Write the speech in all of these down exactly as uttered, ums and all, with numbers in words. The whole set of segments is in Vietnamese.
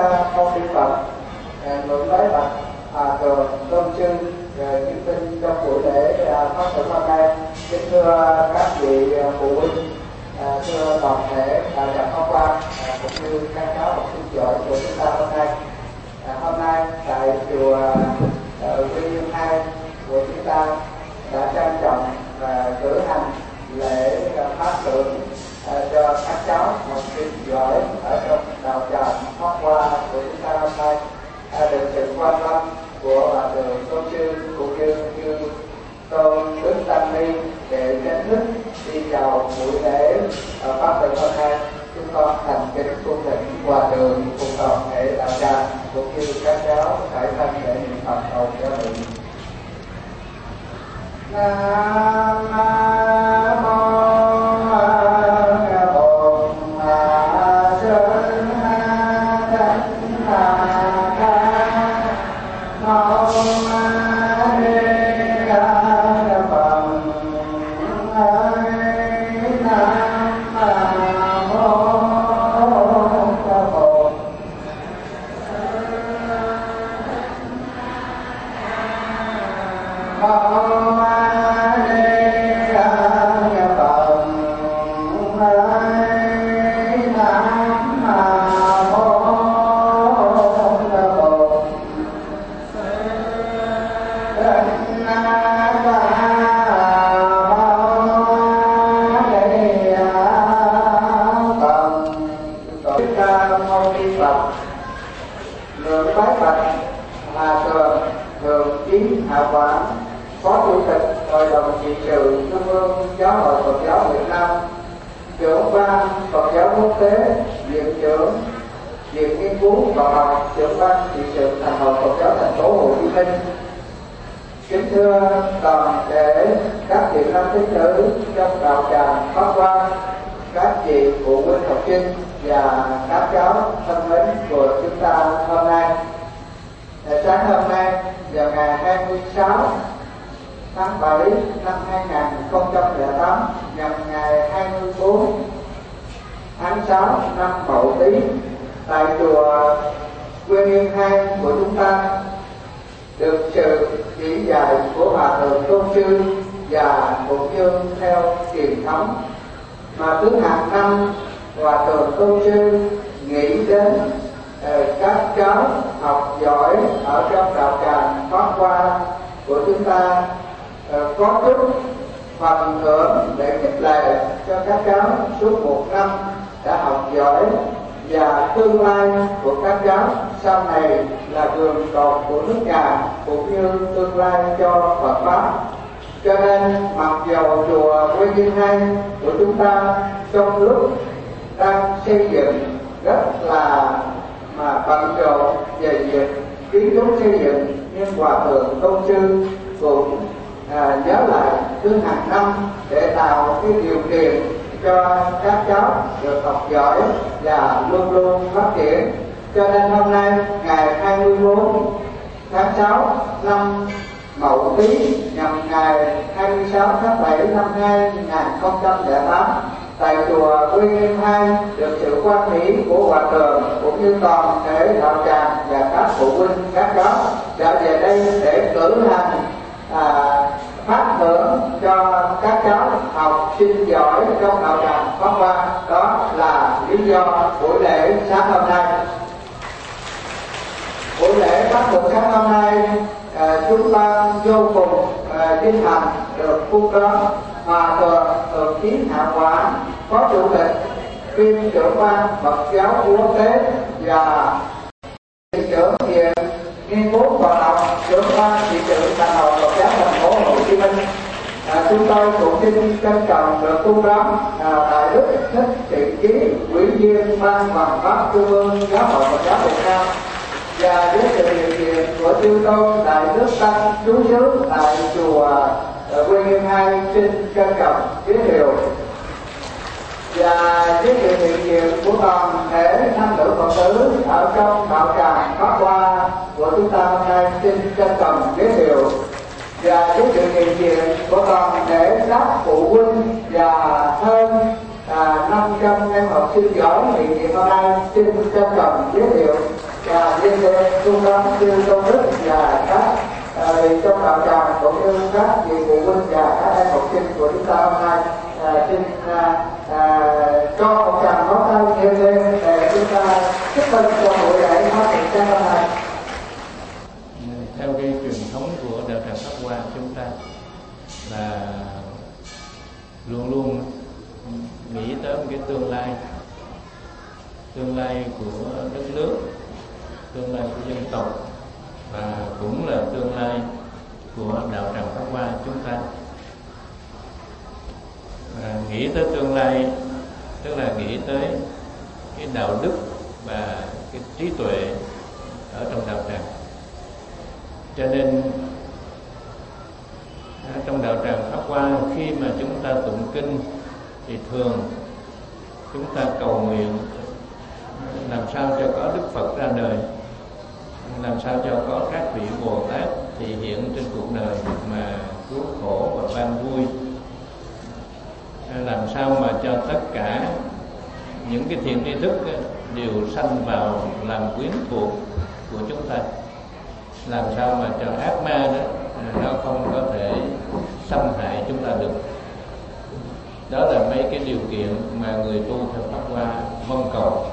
Không đi Phật ngưỡng lấy bạch Hòa Thượng Tôn Sư chứng minh trong buổi lễ phát thưởng hôm nay. Kính thưa các vị phụ huynh, thưa toàn thể đại gia Pháp Quan cũng như các cháu học sinh giỏi của chúng ta hôm nay. Hôm nay tại chùa Quy Nhơn hai của chúng ta đã trang trọng và cử hành lễ phát thưởng cho các cháu học sinh giỏi ở trong đạo tràng Pháp Hoa của chúng ta hôm nay, được sự quan tâm của Hòa Thượng Tôn Sư cũng như như Tôn Đức Tăng Ni để chính thức đi vào buổi lễ phát thưởng hôm nay. Chúng con thành kính cung thỉnh Hòa Thượng cùng toàn thể đạo tràng cũng như các cháu phải thân để niệm Phật cầu cho mình. Nam và liên hệ trung tâm sư công đức và các à, vị trong đạo tràng cũng như các vị phụ huynh và các em học sinh của chúng ta hôm nay à, xin à, à, cho một tràng pháo tay nhiều lên để chúng ta chúc mừng cho buổi lễ phát hiện trang năm này. Theo cái truyền thống của đạo tràng Pháp Hoa chúng ta là luôn luôn nghĩ tới một cái tương lai, tương lai của đất nước, tương lai của dân tộc và cũng là tương lai của đạo tràng Pháp Hoa chúng ta. Và nghĩ tới tương lai tức là nghĩ tới cái đạo đức và cái trí tuệ ở trong đạo tràng. Cho nên trong đạo tràng Pháp Hoa khi mà chúng ta tụng kinh thì thường chúng ta cầu nguyện làm sao cho có Đức Phật ra đời, làm sao cho có các vị Bồ Tát thị hiện trên cuộc đời mà cứu khổ và ban vui, làm sao mà cho tất cả những cái thiện tri thức đều sanh vào làm quyến thuộc của chúng ta, làm sao mà cho ác ma đó nó không có thể xâm hại chúng ta được. Đó là mấy cái điều kiện mà người tu theo Pháp Hoa mong cầu.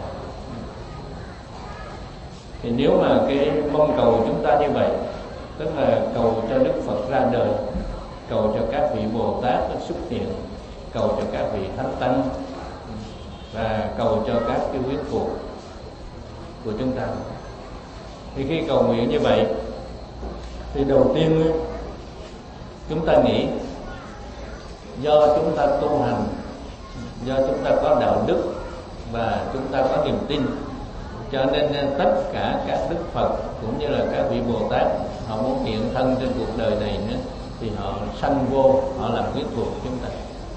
Thì nếu mà cái mong cầu chúng ta như vậy, tức là cầu cho Đức Phật ra đời, cầu cho các vị Bồ Tát xuất hiện, cầu cho các vị Thánh Tăng và cầu cho các cái quyến thuộc của chúng ta. Thì khi cầu nguyện như vậy thì đầu tiên chúng ta nghĩ do chúng ta tu hành, do chúng ta có đạo đức và chúng ta có niềm tin, cho nên tất cả các Đức Phật cũng như là các vị Bồ Tát họ muốn hiện thân trên cuộc đời này nữa thì họ sanh vô, họ làm quyến thuộc chúng ta.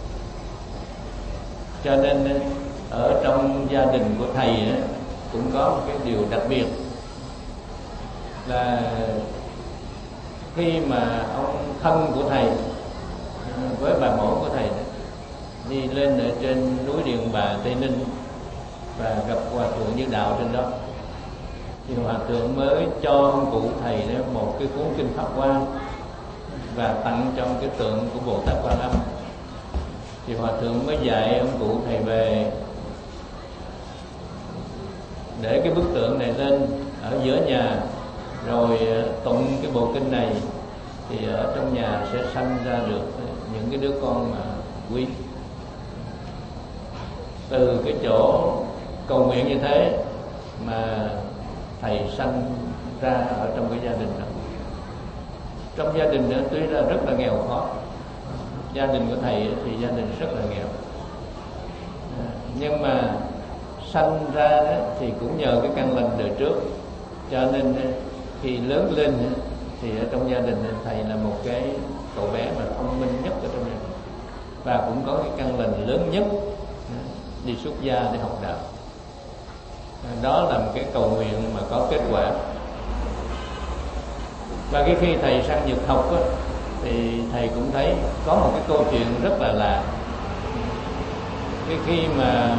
Cho nên ở trong gia đình của thầy cũng có một cái điều đặc biệt là khi mà ông thân của thầy với bà mẫu của thầy đi lên ở trên núi Điện Bà Tây Ninh và gặp hòa thượng Như Đạo trên đó, thì hòa thượng mới cho ông cụ thầy đó một cái cuốn kinh Pháp Hoa và tặng cho cái tượng của Bồ Tát Quan Âm. Thì hòa thượng mới dạy ông cụ thầy về để cái bức tượng này lên ở giữa nhà, rồi tụng cái bộ kinh này thì ở trong nhà sẽ sanh ra được những cái đứa con mà quý. Từ cái chỗ cầu nguyện như thế mà thầy sanh ra ở trong cái gia đình đó. Trong gia đình đó tuy là rất là nghèo khó, gia đình của thầy thì gia đình rất là nghèo, nhưng mà sanh ra đó thì cũng nhờ cái căn lành đời trước, cho nên khi lớn lên thì ở trong gia đình thầy là một cái cậu bé mà thông minh nhất ở trong gia đình và cũng có cái căn lành lớn nhất đi xuất gia để học đạo. Đó là một cái cầu nguyện mà có kết quả. Và cái khi thầy sang Nhật học á, thì thầy cũng thấy có một cái câu chuyện rất là lạ. Cái khi mà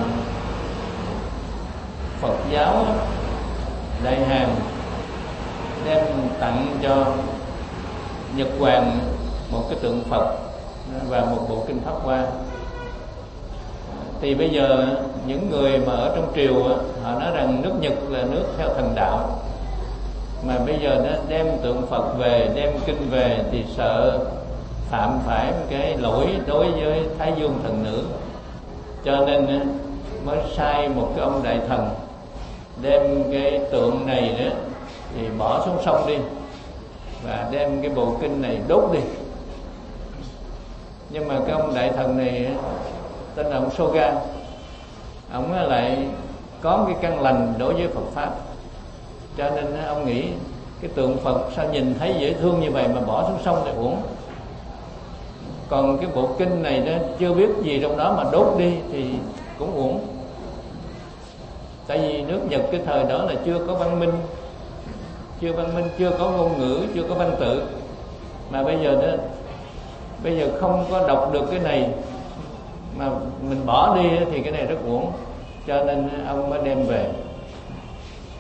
Phật giáo Đại Hàn đem tặng cho Nhật Hoàng một cái tượng Phật và một bộ kinh Pháp Hoa, thì bây giờ những người mà ở trong triều họ nói rằng nước Nhật là nước theo thần đạo, mà bây giờ nó đem tượng Phật về, đem kinh về thì sợ phạm phải một cái lỗi đối với Thái Dương thần nữ, cho nên mới sai một cái ông đại thần đem cái tượng này đó thì bỏ xuống sông đi và đem cái bộ kinh này đốt đi. Nhưng mà cái ông đại thần này tên là ông Soga, ông lại có cái căn lành đối với Phật pháp, cho nên ông nghĩ cái tượng Phật sao nhìn thấy dễ thương như vậy mà bỏ xuống sông thì uổng, còn cái bộ kinh này nó chưa biết gì trong đó mà đốt đi thì cũng uổng. Tại vì nước Nhật cái thời đó là chưa có văn minh, chưa văn minh, chưa có ngôn ngữ, chưa có văn tự, mà bây giờ đó bây giờ không có đọc được cái này mà mình bỏ đi thì cái này rất uổng, cho nên ông mới đem về.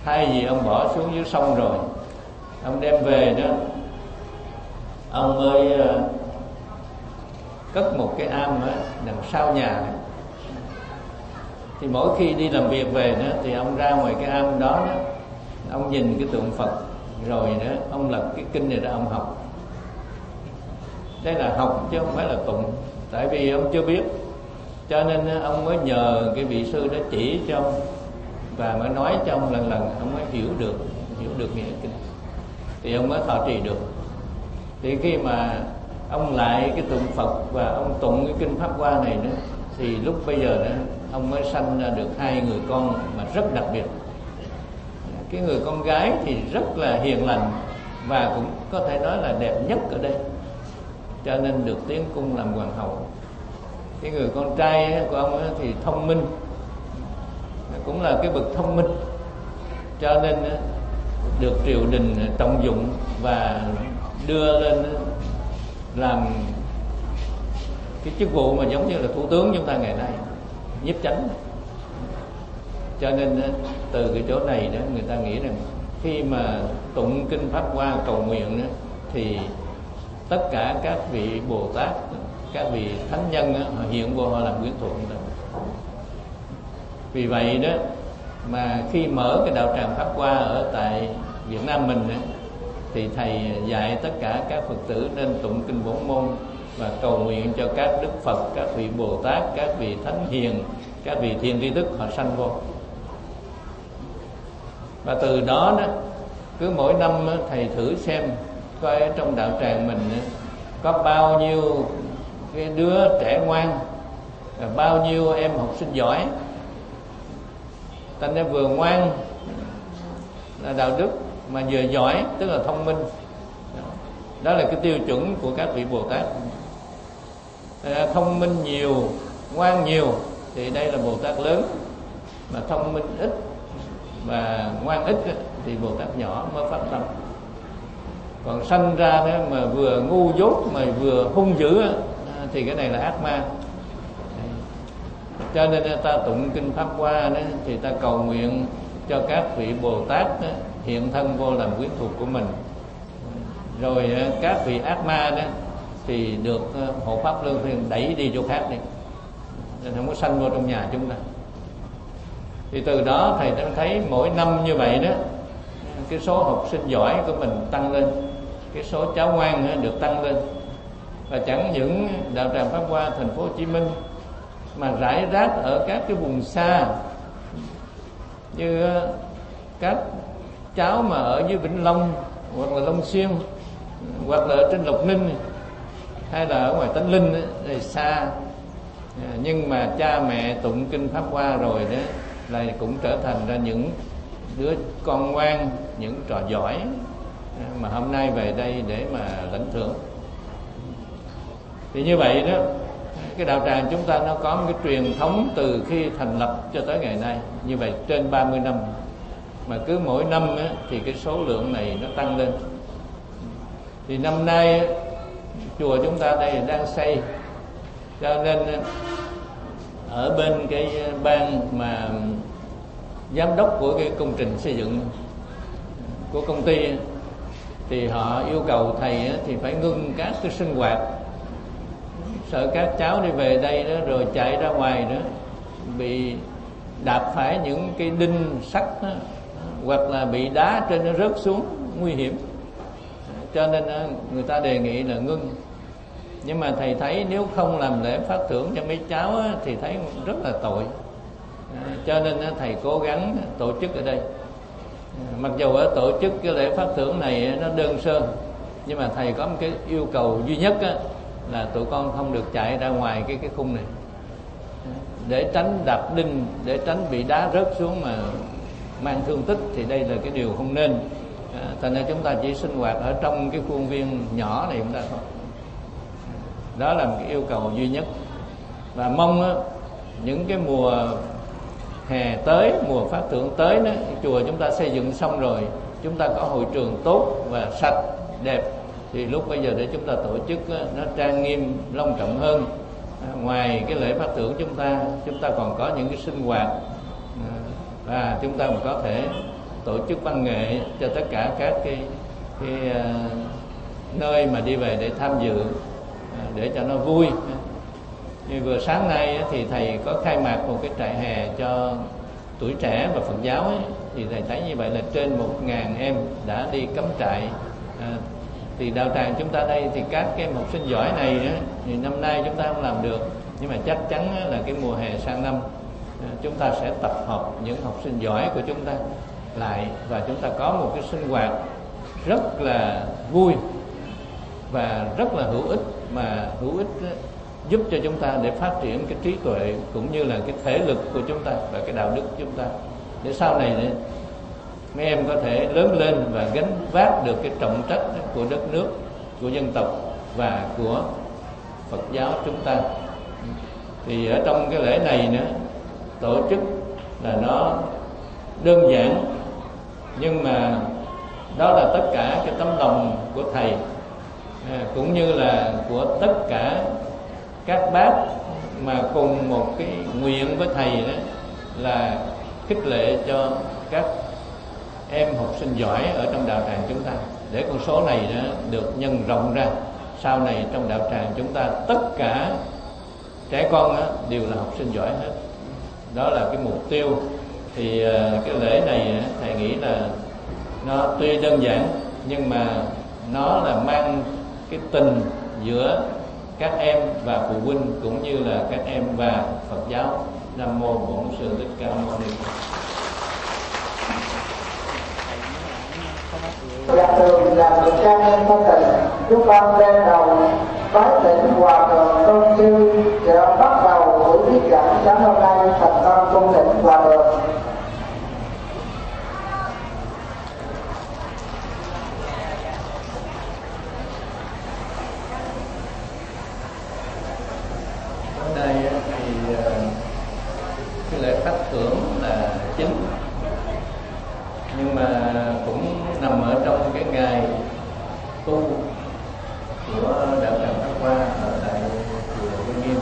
thay vì ông bỏ xuống dưới sông rồi ông đem về đó, ông mới uh, cất một cái am đó, đằng sau nhà này. Thì mỗi khi đi làm việc về đó thì ông ra ngoài cái am đó, đó ông nhìn cái tượng Phật rồi đó ông lật cái kinh này ra ông học. Đây là học chứ không phải là tụng, tại vì ông chưa biết, cho nên ông mới nhờ cái vị sư đó chỉ cho ông và mới nói cho ông lần lần ông mới hiểu được hiểu được nghĩa kinh, thì ông mới thọ trì được. Thì khi mà ông lại cái tượng Phật và ông tụng cái kinh Pháp Hoa này nữa, thì lúc bây giờ đó ông mới sanh ra được hai người con mà rất đặc biệt. Cái người con gái thì rất là hiền lành và cũng có thể nói là đẹp nhất ở đây, cho nên được tiến cung làm hoàng hậu. Cái người con trai của ông thì thông minh, cũng là cái bậc thông minh, cho nên được triều đình trọng dụng và đưa lên làm cái chức vụ mà giống như là thủ tướng chúng ta ngày nay, nhiếp chánh. Cho nên từ cái chỗ này đó người ta nghĩ rằng khi mà tụng kinh Pháp Hoa cầu nguyện đó, thì tất cả các vị Bồ Tát, các vị thánh nhân đó, họ hiện vô họ làm quyến thuộc đó. Vì vậy đó mà khi mở cái đạo tràng Pháp Hoa ở tại Việt Nam mình đó, thì thầy dạy tất cả các Phật tử nên tụng kinh Bổn Môn và cầu nguyện cho các đức Phật, các vị Bồ Tát, các vị thánh hiền, các vị thiện tri thức họ sanh vô. Và từ đó đó cứ mỗi năm thầy thử xem coi ở trong đạo tràng mình có bao nhiêu cái đứa trẻ ngoan và bao nhiêu em học sinh giỏi. Thành ra vừa ngoan là đạo đức mà vừa giỏi tức là thông minh. Đó là cái tiêu chuẩn của các vị Bồ Tát. Thông minh nhiều, ngoan nhiều thì đây là Bồ Tát lớn, mà thông minh ít và ngoan ít thì Bồ Tát nhỏ mới phát tâm. Còn sanh ra đó mà vừa ngu dốt mà vừa hung dữ thì cái này là ác ma. Cho nên ta tụng kinh Pháp Hoa đó, thì ta cầu nguyện cho các vị Bồ Tát đó, hiện thân vô làm quyến thuộc của mình. Rồi các vị ác ma đó thì được hộ pháp Lương Thiên đẩy đi chỗ khác đi, nên không có sanh vô trong nhà chúng ta. Thì từ đó thầy đã thấy mỗi năm như vậy đó, cái số học sinh giỏi của mình tăng lên, cái số cháu ngoan được tăng lên. Và chẳng những đạo tràng Pháp Hoa thành phố Hồ Chí Minh mà rải rác ở các cái vùng xa, như các cháu mà ở dưới Vĩnh Long hoặc là Long Xuyên hoặc là ở trên Lộc Ninh hay là ở ngoài Tánh Linh thì xa, nhưng mà cha mẹ tụng kinh Pháp Hoa rồi đó là cũng trở thành ra những đứa con ngoan, những trò giỏi mà hôm nay về đây để mà lãnh thưởng. Thì như vậy đó, cái đạo tràng chúng ta nó có một cái truyền thống từ khi thành lập cho tới ngày nay, như vậy trên ba mươi năm, mà cứ mỗi năm á, thì cái số lượng này nó tăng lên. Thì năm nay á, chùa chúng ta đây đang xây, cho nên ở bên cái ban mà giám đốc của cái công trình xây dựng của công ty thì họ yêu cầu thầy á, thì phải ngưng các cái sinh hoạt, sợ các cháu đi về đây đó rồi chạy ra ngoài đó bị đạp phải những cái đinh sắt đó, hoặc là bị đá trên nó rớt xuống nguy hiểm. Cho nên người ta đề nghị là ngưng. Nhưng mà thầy thấy nếu không làm lễ phát thưởng cho mấy cháu á, thì thấy rất là tội. Cho nên thầy cố gắng tổ chức ở đây. Mặc dù ở tổ chức cái lễ phát thưởng này nó đơn sơ, nhưng mà thầy có một cái yêu cầu duy nhất á, là tụi con không được chạy ra ngoài cái cái khung này, để tránh đạp đinh, để tránh bị đá rớt xuống mà mang thương tích, thì đây là cái điều không nên. À, thành ra chúng ta chỉ sinh hoạt ở trong cái khuôn viên nhỏ này chúng ta thôi. Đó là một cái yêu cầu duy nhất. Và mong á, những cái mùa hè tới, mùa phát thưởng tới đó, chùa chúng ta xây dựng xong rồi, chúng ta có hội trường tốt và sạch đẹp, thì lúc bây giờ để chúng ta tổ chức á, nó trang nghiêm long trọng hơn. À, ngoài cái lễ phát thưởng chúng ta chúng ta còn có những cái sinh hoạt, à, và chúng ta cũng có thể tổ chức văn nghệ cho tất cả các cái, cái uh, nơi mà đi về để tham dự, uh, để cho nó vui. Như vừa sáng nay thì thầy có khai mạc một cái trại hè cho tuổi trẻ và Phật giáo ấy, thì thầy thấy như vậy là trên một ngàn em đã đi cắm trại. À, thì đạo tràng chúng ta đây thì các cái học sinh giỏi này ấy, thì năm nay chúng ta không làm được, nhưng mà chắc chắn là cái mùa hè sang năm chúng ta sẽ tập hợp những học sinh giỏi của chúng ta lại, và chúng ta có một cái sinh hoạt rất là vui và rất là hữu ích, mà hữu ích giúp cho chúng ta để phát triển cái trí tuệ cũng như là cái thể lực của chúng ta và cái đạo đức của chúng ta, để sau này để mấy em có thể lớn lên và gánh vác được cái trọng trách của đất nước, của dân tộc và của Phật giáo chúng ta. Thì ở trong cái lễ này nữa, tổ chức là nó đơn giản, nhưng mà đó là tất cả cái tấm lòng của thầy, cũng như là của tất cả các bác mà cùng một cái nguyện với thầy, đó là khích lệ cho các em học sinh giỏi ở trong đạo tràng chúng ta, để con số này đó được nhân rộng ra. Sau này trong đạo tràng chúng ta tất cả trẻ con đó đều là học sinh giỏi hết. Đó là cái mục tiêu. Thì cái lễ này thầy nghĩ là nó tuy đơn giản nhưng mà nó là mang cái tình giữa các em và phụ huynh, cũng như là các em và Phật giáo. Nam mô Bổn Sư Thích Ca Mâu Ni. Dạ thường là một cha em thân tình, chúng con lên đầu bái tỉnh Hòa Thượng Tôn Sư để bắt đầu buổi thuyết giảng sáng hôm nay thành công cung thỉnh Hòa Thượng. Ở đây thì cái lễ phát thưởng là chính, nhưng mà cũng nằm ở trong cái ngày tu của đạo tràng Pháp Hoa ở tại chùa Vinh Nghiêm.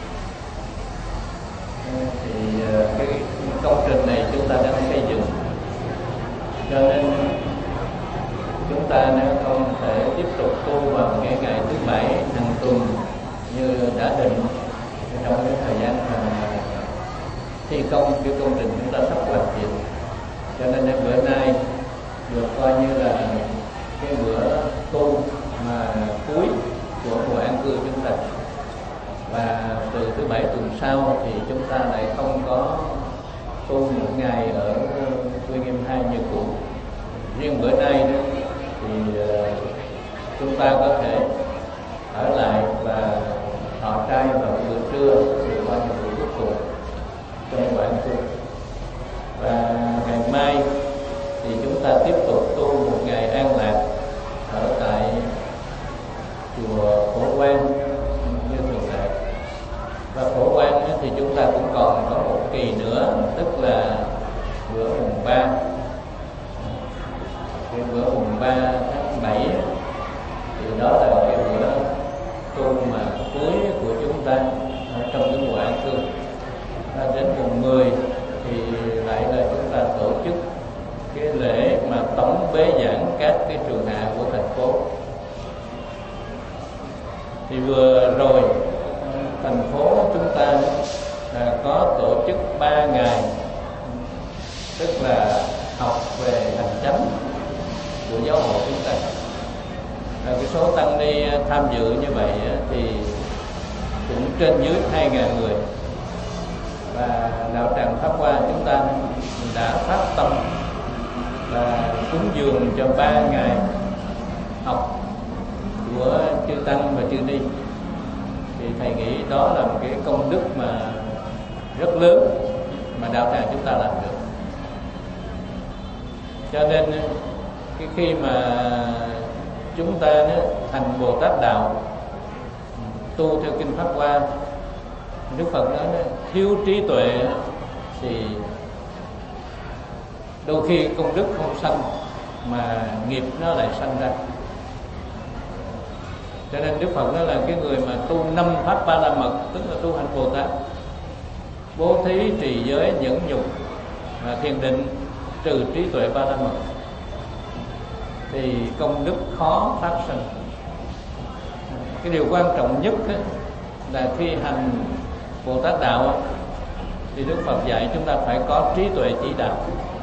Thì cái công trình này chúng ta đang xây dựng, cho nên chúng ta nếu không thể tiếp tục tu vào cái ngày thứ bảy hàng tuần như đã định trong cái thời gian mà thi công cái công trình chúng ta sắp hoàn thiện. Cho nên đến bữa nay được coi như là cái bữa tu mà cuối của mùa an cư chúng ta, và từ thứ bảy tuần sau thì chúng ta lại không có tu một ngày ở Quy Nghiêm hai như cũ. Riêng bữa nay đó thì chúng ta có thể ở lại và thọ trai vào bữa trưa, thì coi như buổi cuối cùng trong mùa an cư. Và ngày mai thì chúng ta tiếp tục tu một ngày an lạc ở tại chùa Phổ Quang như thường lệ. Và Phổ Quang thì chúng ta cũng còn có một kỳ nữa, tức là bữa mùng ba, cái bữa mùng ba tháng bảy, thì đó là cái bữa tu mà cuối của chúng ta ở trong cái mùa an cư. Và đến mùng mười thì lại là chúng ta tổ chức cái lễ mà tổng bế giảng các cái trường hạ của thành phố. Thì vừa rồi thành phố chúng ta là có tổ chức ba ngày, tức là học về hành chánh của giáo hội chúng ta. Và cái số tăng ni tham dự như vậy thì cũng trên dưới hai ngàn người. Và đạo tràng Pháp Hoa chúng ta đã phát tâm và cúng dường cho ba ngày học của chư tăng và chư ni. Thì thầy nghĩ đó là một cái công đức mà rất lớn mà đạo tràng chúng ta làm được. Cho nên cái khi mà chúng ta thành Bồ Tát đạo, tu theo kinh Pháp Hoa, Đức Phật nói thiếu trí tuệ thì đôi khi công đức không sanh mà nghiệp nó lại sanh ra. Cho nên Đức Phật nói là cái người mà tu năm pháp ba la mật, tức là tu hành Bồ Tát, bố thí, trì giới, nhẫn nhục và thiền định, trừ trí tuệ ba la mật thì công đức khó phát sinh. Cái điều quan trọng nhất á, là khi hành Bồ Tát đạo thì Đức Phật dạy chúng ta phải có trí tuệ chỉ đạo.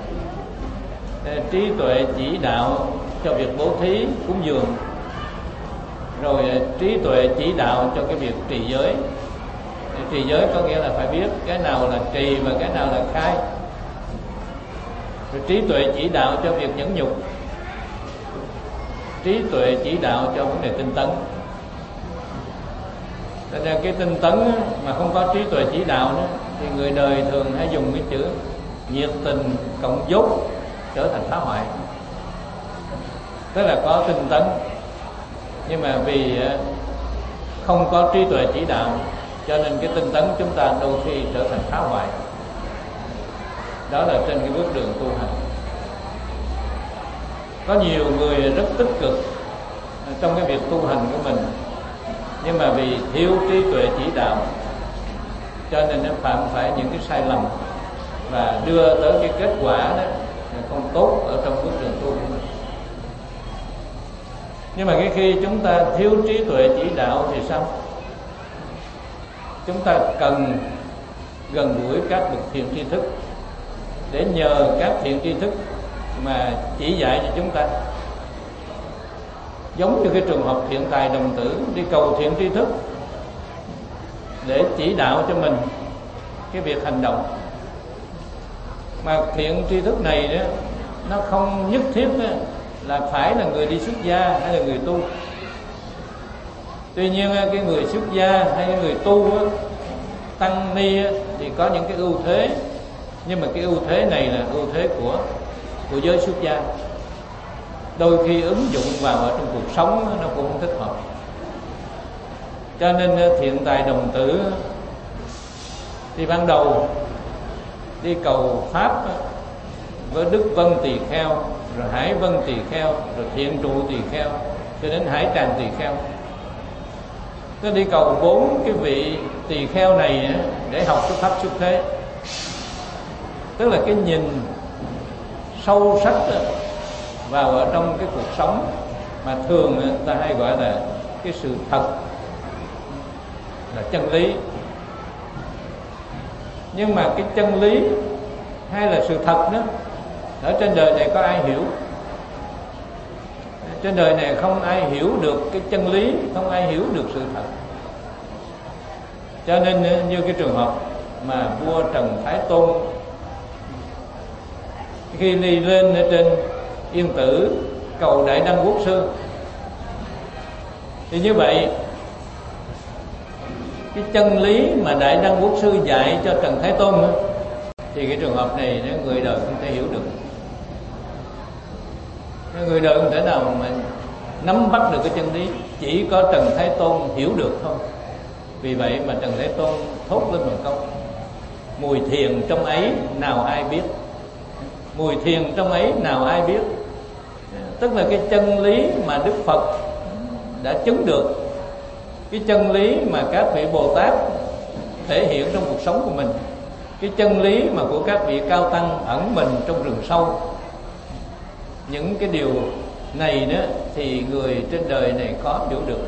Trí tuệ chỉ đạo cho việc bố thí cúng dường, rồi trí tuệ chỉ đạo cho cái việc trì giới. Trì giới có nghĩa là phải biết cái nào là trì và cái nào là khai. Rồi trí tuệ chỉ đạo cho việc nhẫn nhục, trí tuệ chỉ đạo cho vấn đề tinh tấn. Cho nên cái tinh tấn mà không có trí tuệ chỉ đạo nữa, thì người đời thường hay dùng cái chữ nhiệt tình cộng dốt trở thành phá hoại. Tức là có tinh tấn nhưng mà vì không có trí tuệ chỉ đạo, cho nên cái tinh tấn chúng ta đôi khi trở thành phá hoại. Đó là trên cái bước đường tu hành. Có nhiều người rất tích cực trong cái việc tu hành của mình, nhưng mà vì thiếu trí tuệ chỉ đạo cho nên nó phạm phải những cái sai lầm và đưa tới cái kết quả đó không tốt ở trong bước đường tu của mình. Nhưng mà cái khi chúng ta thiếu trí tuệ chỉ đạo thì sao? Chúng ta cần gần gũi các bậc thiện tri thức để nhờ các thiện tri thức mà chỉ dạy cho chúng ta. Giống như cái trường hợp thiện tài đồng tử đi cầu thiện tri thức để chỉ đạo cho mình cái việc hành động. Mà thiện tri thức này đó, nó không nhất thiết đó, là phải là người đi xuất gia hay là người tu. Tuy nhiên cái người xuất gia hay cái người tu đó, tăng ni đó, thì có những cái ưu thế, nhưng mà cái ưu thế này là ưu thế của của giới xuất gia. Đôi khi ứng dụng vào ở trong cuộc sống nó cũng không thích hợp. Cho nên thiện tài đồng tử thì ban đầu đi cầu pháp với Đức Vân Tỳ Kheo, rồi Hải Vân Tỳ Kheo, rồi Thiện Trụ Tỳ Kheo, cho đến Hải Tràng Tỳ Kheo. Nó đi cầu bốn cái vị tỳ kheo này để học cái pháp xuất thế. Tức là cái nhìn sâu sắc vào ở trong cái cuộc sống mà thường người ta hay gọi là cái sự thật, là chân lý. Nhưng mà cái chân lý hay là sự thật đó, ở trên đời này có ai hiểu? Trên đời này không ai hiểu được cái chân lý, không ai hiểu được sự thật. Cho nên như cái trường hợp mà vua Trần Thái Tôn khi đi lên ở trên Yên Tử cầu Đại Đăng Quốc Sư, thì như vậy cái chân lý mà Đại Đăng Quốc Sư dạy cho Trần Thái Tôn đó, thì cái trường hợp này người đời không thể hiểu được. Người đời không thể nào mà nắm bắt được cái chân lý, chỉ có Trần Thái Tôn hiểu được thôi. Vì vậy mà Trần Thái Tôn thốt lên một câu: mùi thiền trong ấy nào ai biết. Mùi thiền trong ấy nào ai biết. Tức là cái chân lý mà Đức Phật đã chứng được, cái chân lý mà các vị Bồ Tát thể hiện trong cuộc sống của mình, cái chân lý mà của các vị cao tăng ẩn mình trong rừng sâu. Những cái điều này đó thì người trên đời này khó hiểu được.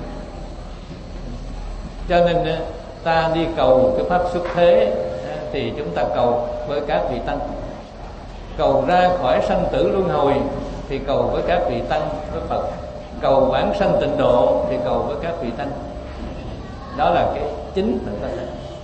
Cho nên ta đi cầu cái pháp xuất thế thì chúng ta cầu với các vị tăng. Cầu ra khỏi sanh tử luân hồi thì cầu với các vị tăng với Phật. Cầu vãng sanh tịnh độ thì cầu với các vị tăng. Đó là cái chính của ta.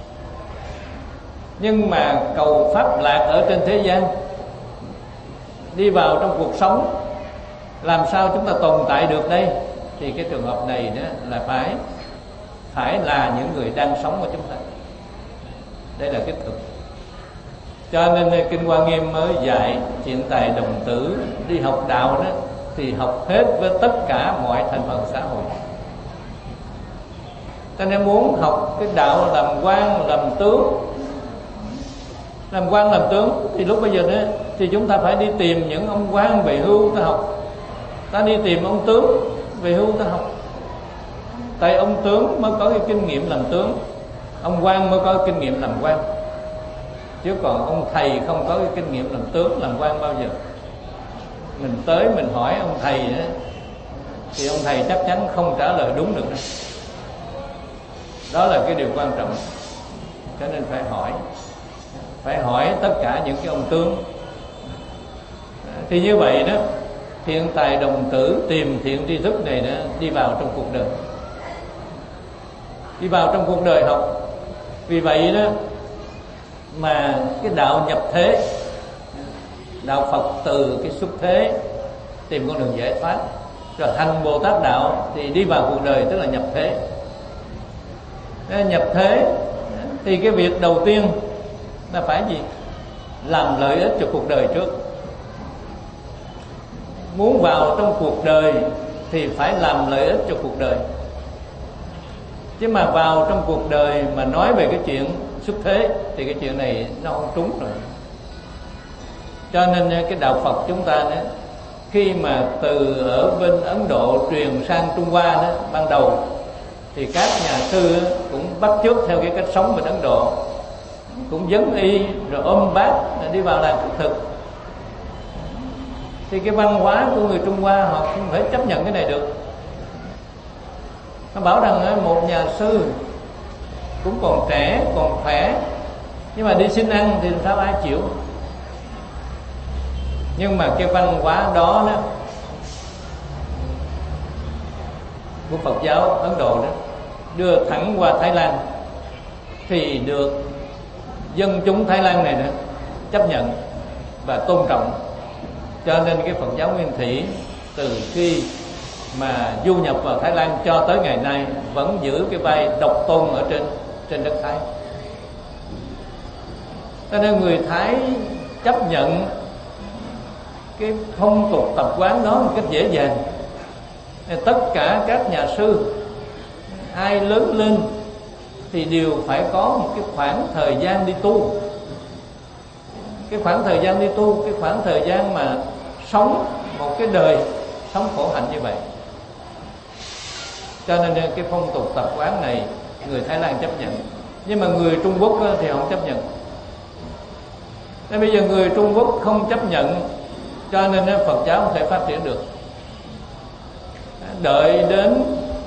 Nhưng mà cầu pháp lạc ở trên thế gian, đi vào trong cuộc sống, làm sao chúng ta tồn tại được đây? Thì cái trường hợp này đó là phải phải là những người đang sống của chúng ta. Đây là cái thực. Cho nên Kinh Hoa Nghiêm mới dạy thiện tài đồng tử đi học đạo đó thì học hết với tất cả mọi thành phần xã hội. Ta nên muốn học cái đạo làm quan làm tướng, làm quan làm tướng thì lúc bây giờ đó thì chúng ta phải đi tìm những ông quan về hưu ta học. Ta đi tìm ông tướng về hưu ta học. Tại ông tướng mới có cái kinh nghiệm làm tướng, ông quan mới có kinh nghiệm làm quan. chứ còn ông thầy không có cái kinh nghiệm làm tướng làm quan bao giờ. Mình tới mình hỏi ông thầy đó, thì ông thầy chắc chắn không trả lời đúng được đâu. Đó là cái điều quan trọng. Cho nên phải hỏi, phải hỏi tất cả những cái ông tướng. Thì như vậy đó, thiện tài đồng tử tìm thiện tri thức này đó, đi vào trong cuộc đời, đi vào trong cuộc đời học. Vì vậy đó mà cái đạo nhập thế, đạo Phật từ cái xuất thế tìm con đường giải thoát, rồi hành Bồ Tát đạo thì đi vào cuộc đời, tức là nhập thế. Nhập thế thì cái việc đầu tiên là phải gì? Làm lợi ích cho cuộc đời trước. Muốn vào trong cuộc đời thì phải làm lợi ích cho cuộc đời. Chứ mà vào trong cuộc đời mà nói về cái chuyện xuất thế thì cái chuyện này nó không trúng rồi. Cho nên cái đạo Phật chúng ta đó, khi mà từ ở bên Ấn Độ truyền sang Trung Hoa đó, ban đầu thì các nhà sư cũng bắt chước theo cái cách sống bên Ấn Độ, cũng vấn y rồi ôm bát đi vào làm thực thực. Thì cái văn hóa của người Trung Hoa họ không thể chấp nhận cái này được. Nó bảo rằng một nhà sư cũng còn trẻ, còn khỏe, nhưng mà đi xin ăn thì làm sao ai chịu. Nhưng mà cái văn hóa đó, đó của Phật giáo Ấn Độ đó đưa thẳng qua Thái Lan thì được dân chúng Thái Lan này nữa chấp nhận và tôn trọng. Cho nên cái Phật giáo Nguyên Thủy từ khi mà du nhập vào Thái Lan cho tới ngày nay vẫn giữ cái vai độc tôn ở trên trên đất Thái. Cho nên người Thái chấp nhận cái phong tục tập quán đó một cách dễ dàng. Tất cả các nhà sư ai lớn lên thì đều phải có một cái khoảng thời gian đi tu. Cái khoảng thời gian đi tu, cái khoảng thời gian mà sống một cái đời sống khổ hạnh như vậy. Cho nên cái phong tục tập quán này người Thái Lan chấp nhận, nhưng mà người Trung Quốc thì không chấp nhận. Nên bây giờ người Trung Quốc không chấp nhận, cho nên Phật giáo không thể phát triển được. Đợi đến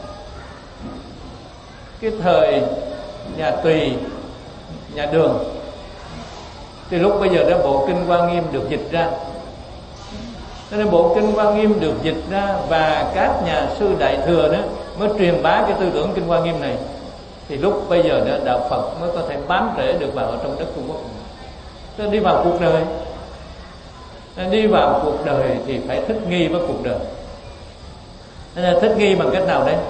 cái thời nhà Tùy, nhà Đường, thì lúc bây giờ đó bộ kinh Hoa Nghiêm được dịch ra. Cho nên bộ kinh Hoa Nghiêm được dịch ra và các nhà sư Đại Thừa đó mới truyền bá cái tư tưởng kinh Hoa Nghiêm này. Thì lúc bây giờ đó đạo Phật mới có thể bám rễ được vào trong đất Trung Quốc. Cho nên đi vào cuộc đời, nên đi vào cuộc đời thì phải thích nghi với cuộc đời. Nên là thích nghi bằng cách nào đấy?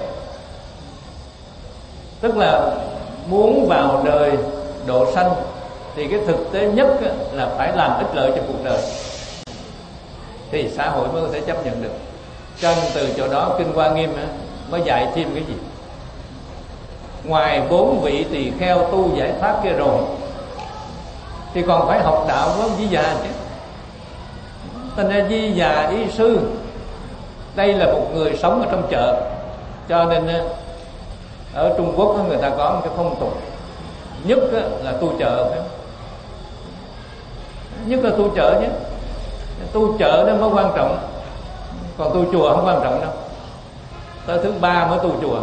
Tức là muốn vào đời độ sanh thì cái thực tế nhất là phải làm ích lợi cho cuộc đời thì xã hội mới có thể chấp nhận được. Cho nên từ chỗ đó kinh Hoa Nghiêm mới dạy thêm cái gì? Ngoài bốn vị tỳ kheo tu giải thoát kia rồi thì còn phải học đạo với ông Di Già chứ. Thành ra Di Già y sư đây là một người sống ở trong chợ. Cho nên ở Trung Quốc người ta có một cái phong tục nhất là tu chợ, nhất là tu chợ chứ. Tu chợ nó mới quan trọng, còn tu chùa không quan trọng đâu. Tới thứ ba mới tu chùa,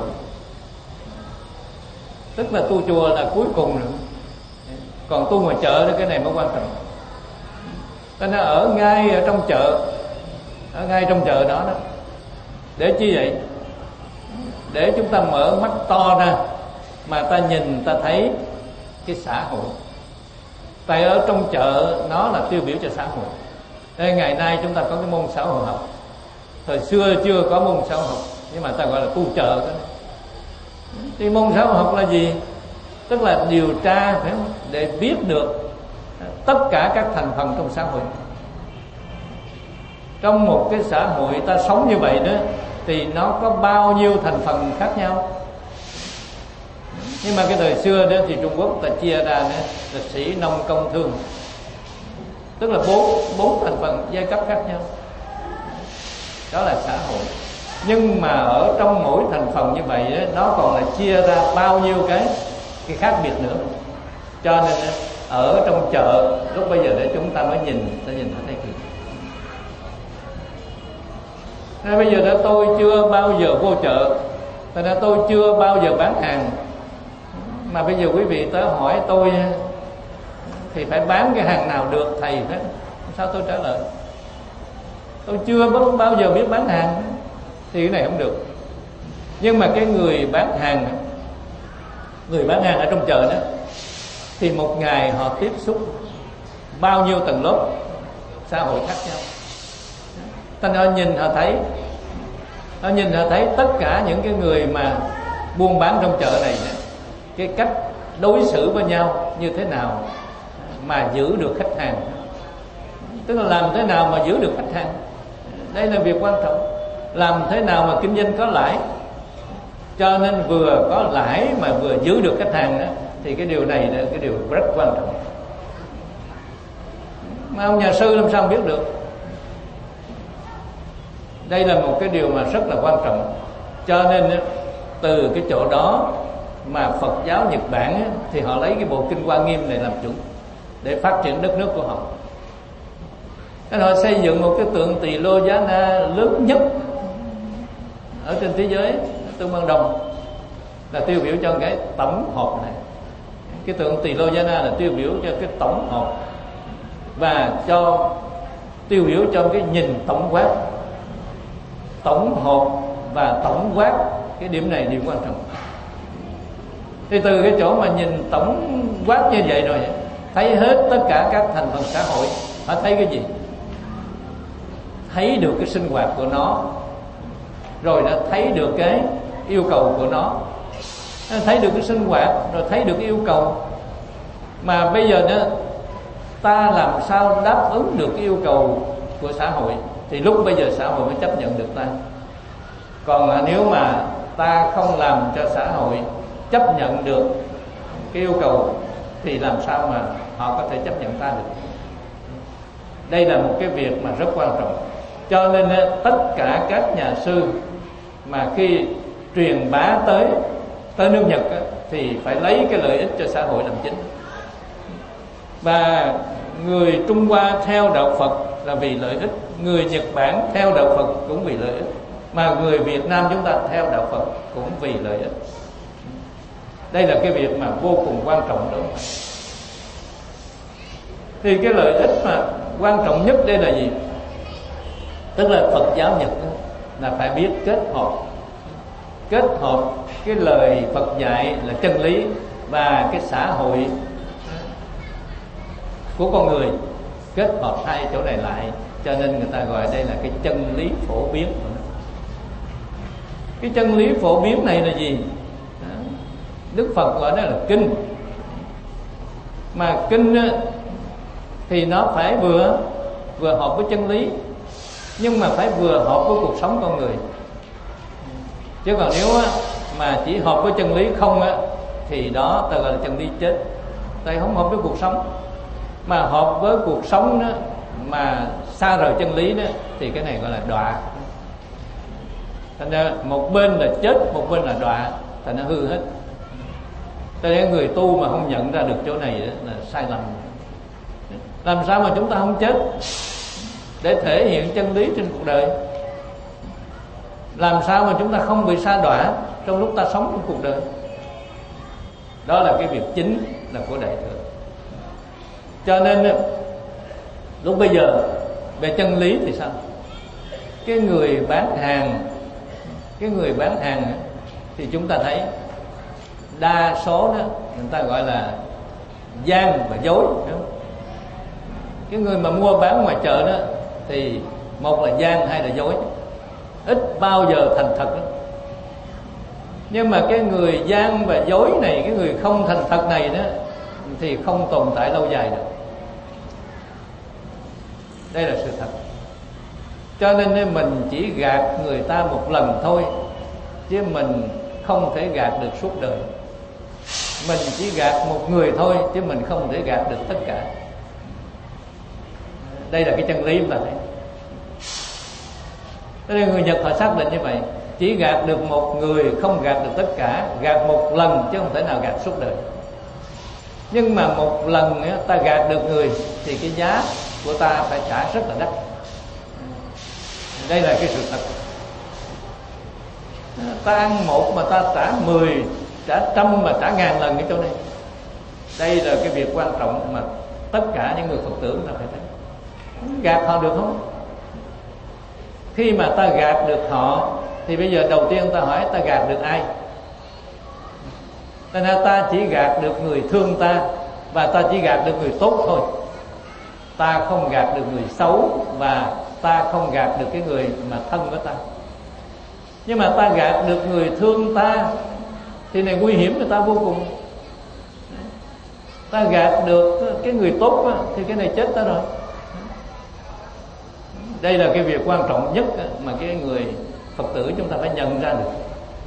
tức là tu chùa là cuối cùng nữa. Còn tu ngoài chợ đó, cái này mới quan trọng. Cho nên ở ngay ở trong chợ, ở ngay trong chợ đó đó. Để chi vậy? Để chúng ta mở mắt to ra mà ta nhìn, ta thấy cái xã hội. Tại ở trong chợ nó là tiêu biểu cho xã hội. Đây, ngày nay chúng ta có cái môn xã hội học. Thời xưa chưa có môn xã hội học, nhưng mà ta gọi là tu chợ đó. Thì môn xã hội học là gì? Tức là điều tra phải không? Để biết được tất cả các thành phần trong xã hội. Trong một cái xã hội ta sống như vậy đó thì nó có bao nhiêu thành phần khác nhau. Nhưng mà cái thời xưa đó thì Trung Quốc ta chia ra nữa, là sĩ, nông, công, thương, tức là bốn bốn thành phần giai cấp khác nhau. Đó là xã hội. Nhưng mà ở trong mỗi thành phần như vậy đó, nó còn là chia ra bao nhiêu cái cái khác biệt nữa. Cho nên ở trong chợ lúc bây giờ để chúng ta mới nhìn, ta nhìn thấy thiệt. Nên bây giờ đó tôi chưa bao giờ vô chợ, thành ra tôi chưa bao giờ bán hàng, mà bây giờ quý vị tới hỏi tôi thì phải bán cái hàng nào được thầy đó, sao tôi trả lời? Tôi chưa bao giờ biết bán hàng thì cái này không được. Nhưng mà cái người bán hàng, người bán hàng ở trong chợ đó, thì một ngày họ tiếp xúc bao nhiêu tầng lớp xã hội khác nhau. Thành ra nhìn họ thấy, họ nhìn họ thấy tất cả những cái người mà buôn bán trong chợ này, cái cách đối xử với nhau như thế nào mà giữ được khách hàng, tức là làm thế nào mà giữ được khách hàng. Đây là việc quan trọng. Làm thế nào mà kinh doanh có lãi, cho nên vừa có lãi mà vừa giữ được khách hàng đó, thì cái điều này là cái điều rất quan trọng. Mà ông nhà sư làm sao biết được? Đây là một cái điều mà rất là quan trọng. Cho nên từ cái chỗ đó mà Phật giáo Nhật Bản thì họ lấy cái bộ Kinh Hoa Nghiêm này làm chuẩn để phát triển đất nước của họ. Nên họ xây dựng một cái tượng Tỳ Lô Giá Na lớn nhất ở trên thế giới, Tương Ban Đồng, là tiêu biểu cho cái tổng hợp này. Cái tượng Tỳ Lô Giá Na là tiêu biểu cho cái tổng hợp và cho tiêu biểu cho cái nhìn tổng quát. Tổng hợp và tổng quát, cái điểm này điểm quan trọng. Thì từ cái chỗ mà nhìn tổng quát như vậy rồi, thấy hết tất cả các thành phần xã hội, họ thấy cái gì? Thấy được cái sinh hoạt của nó, rồi đã thấy được cái yêu cầu của nó. Thấy được cái sinh hoạt, rồi thấy được cái yêu cầu. Mà bây giờ đó, ta làm sao đáp ứng được cái yêu cầu của xã hội, thì lúc bây giờ xã hội mới chấp nhận được ta. Còn nếu mà ta không làm cho xã hội chấp nhận được cái yêu cầu, thì làm sao mà họ có thể chấp nhận ta được? Đây là một cái việc mà rất quan trọng. Cho nên tất cả các nhà sư mà khi truyền bá tới tới nước Nhật thì phải lấy cái lợi ích cho xã hội làm chính. Và người Trung Hoa theo đạo Phật là vì lợi ích, người Nhật Bản theo đạo Phật cũng vì lợi ích, mà người Việt Nam chúng ta theo đạo Phật cũng vì lợi ích. Đây là cái việc mà vô cùng quan trọng đó. Thì cái lợi ích mà quan trọng nhất đây là gì? Tức là Phật giáo Nhật là phải biết kết hợp, kết hợp cái lời Phật dạy là chân lý và cái xã hội của con người, kết hợp hai chỗ này lại, cho nên người ta gọi đây là cái chân lý phổ biến. Cái chân lý phổ biến này là gì? Đức Phật gọi đó là kinh. Mà kinh thì nó phải vừa vừa hợp với chân lý, nhưng mà phải vừa hợp với cuộc sống con người. Chứ còn nếu mà chỉ hợp với chân lý không á, thì đó ta gọi là chân lý chết, tại không hợp với cuộc sống. Mà hợp với cuộc sống đó, mà xa rời chân lý đó, thì cái này gọi là đọa. Thành ra một bên là chết, một bên là đọa, thành nó hư hết. Cho nên người tu mà không nhận ra được chỗ này đó, là sai lầm. Làm sao mà chúng ta không chết để thể hiện chân lý trên cuộc đời? Làm sao mà chúng ta không bị sa đọa trong lúc ta sống trong cuộc đời? Đó là cái việc chính là của Đại Thừa. Cho nên lúc bây giờ về chân lý thì sao? Cái người bán hàng, cái người bán hàng thì chúng ta thấy đa số đó người ta gọi là gian và dối, đúng không? Cái người mà mua bán ngoài chợ đó thì một là gian, hai là dối, ít bao giờ thành thật đó. Nhưng mà cái người gian và dối này, cái người không thành thật này đó, thì không tồn tại lâu dài được. Đây là sự thật. Cho nên mình chỉ gạt người ta một lần thôi, chứ mình không thể gạt được suốt đời. Mình chỉ gạt một người thôi, chứ mình không thể gạt được tất cả. Đây là cái chân lý mà thấy. Cho nên người Nhật họ xác định như vậy, chỉ gạt được một người, không gạt được tất cả. Gạt một lần chứ không thể nào gạt suốt đời. Nhưng mà một lần ta gạt được người thì cái giá của ta phải trả rất là đắt. Đây là cái sự thật. Ta ăn một mà ta trả mười, trả trăm mà trả ngàn lần ở chỗ này. Đây là cái việc quan trọng mà tất cả những người Phật tử ta phải thấy. Gạt họ được không? Khi mà ta gạt được họ thì bây giờ đầu tiên ta hỏi ta gạt được ai? Thành ra ta chỉ gạt được người thương ta, và ta chỉ gạt được người tốt thôi. Ta không gạt được người xấu, và ta không gạt được cái người mà thân với ta. Nhưng mà ta gạt được người thương ta thì này nguy hiểm người ta vô cùng. Ta gạt được cái người tốt thì cái này chết ta rồi. Đây là cái việc quan trọng nhất mà cái người Phật tử chúng ta phải nhận ra được.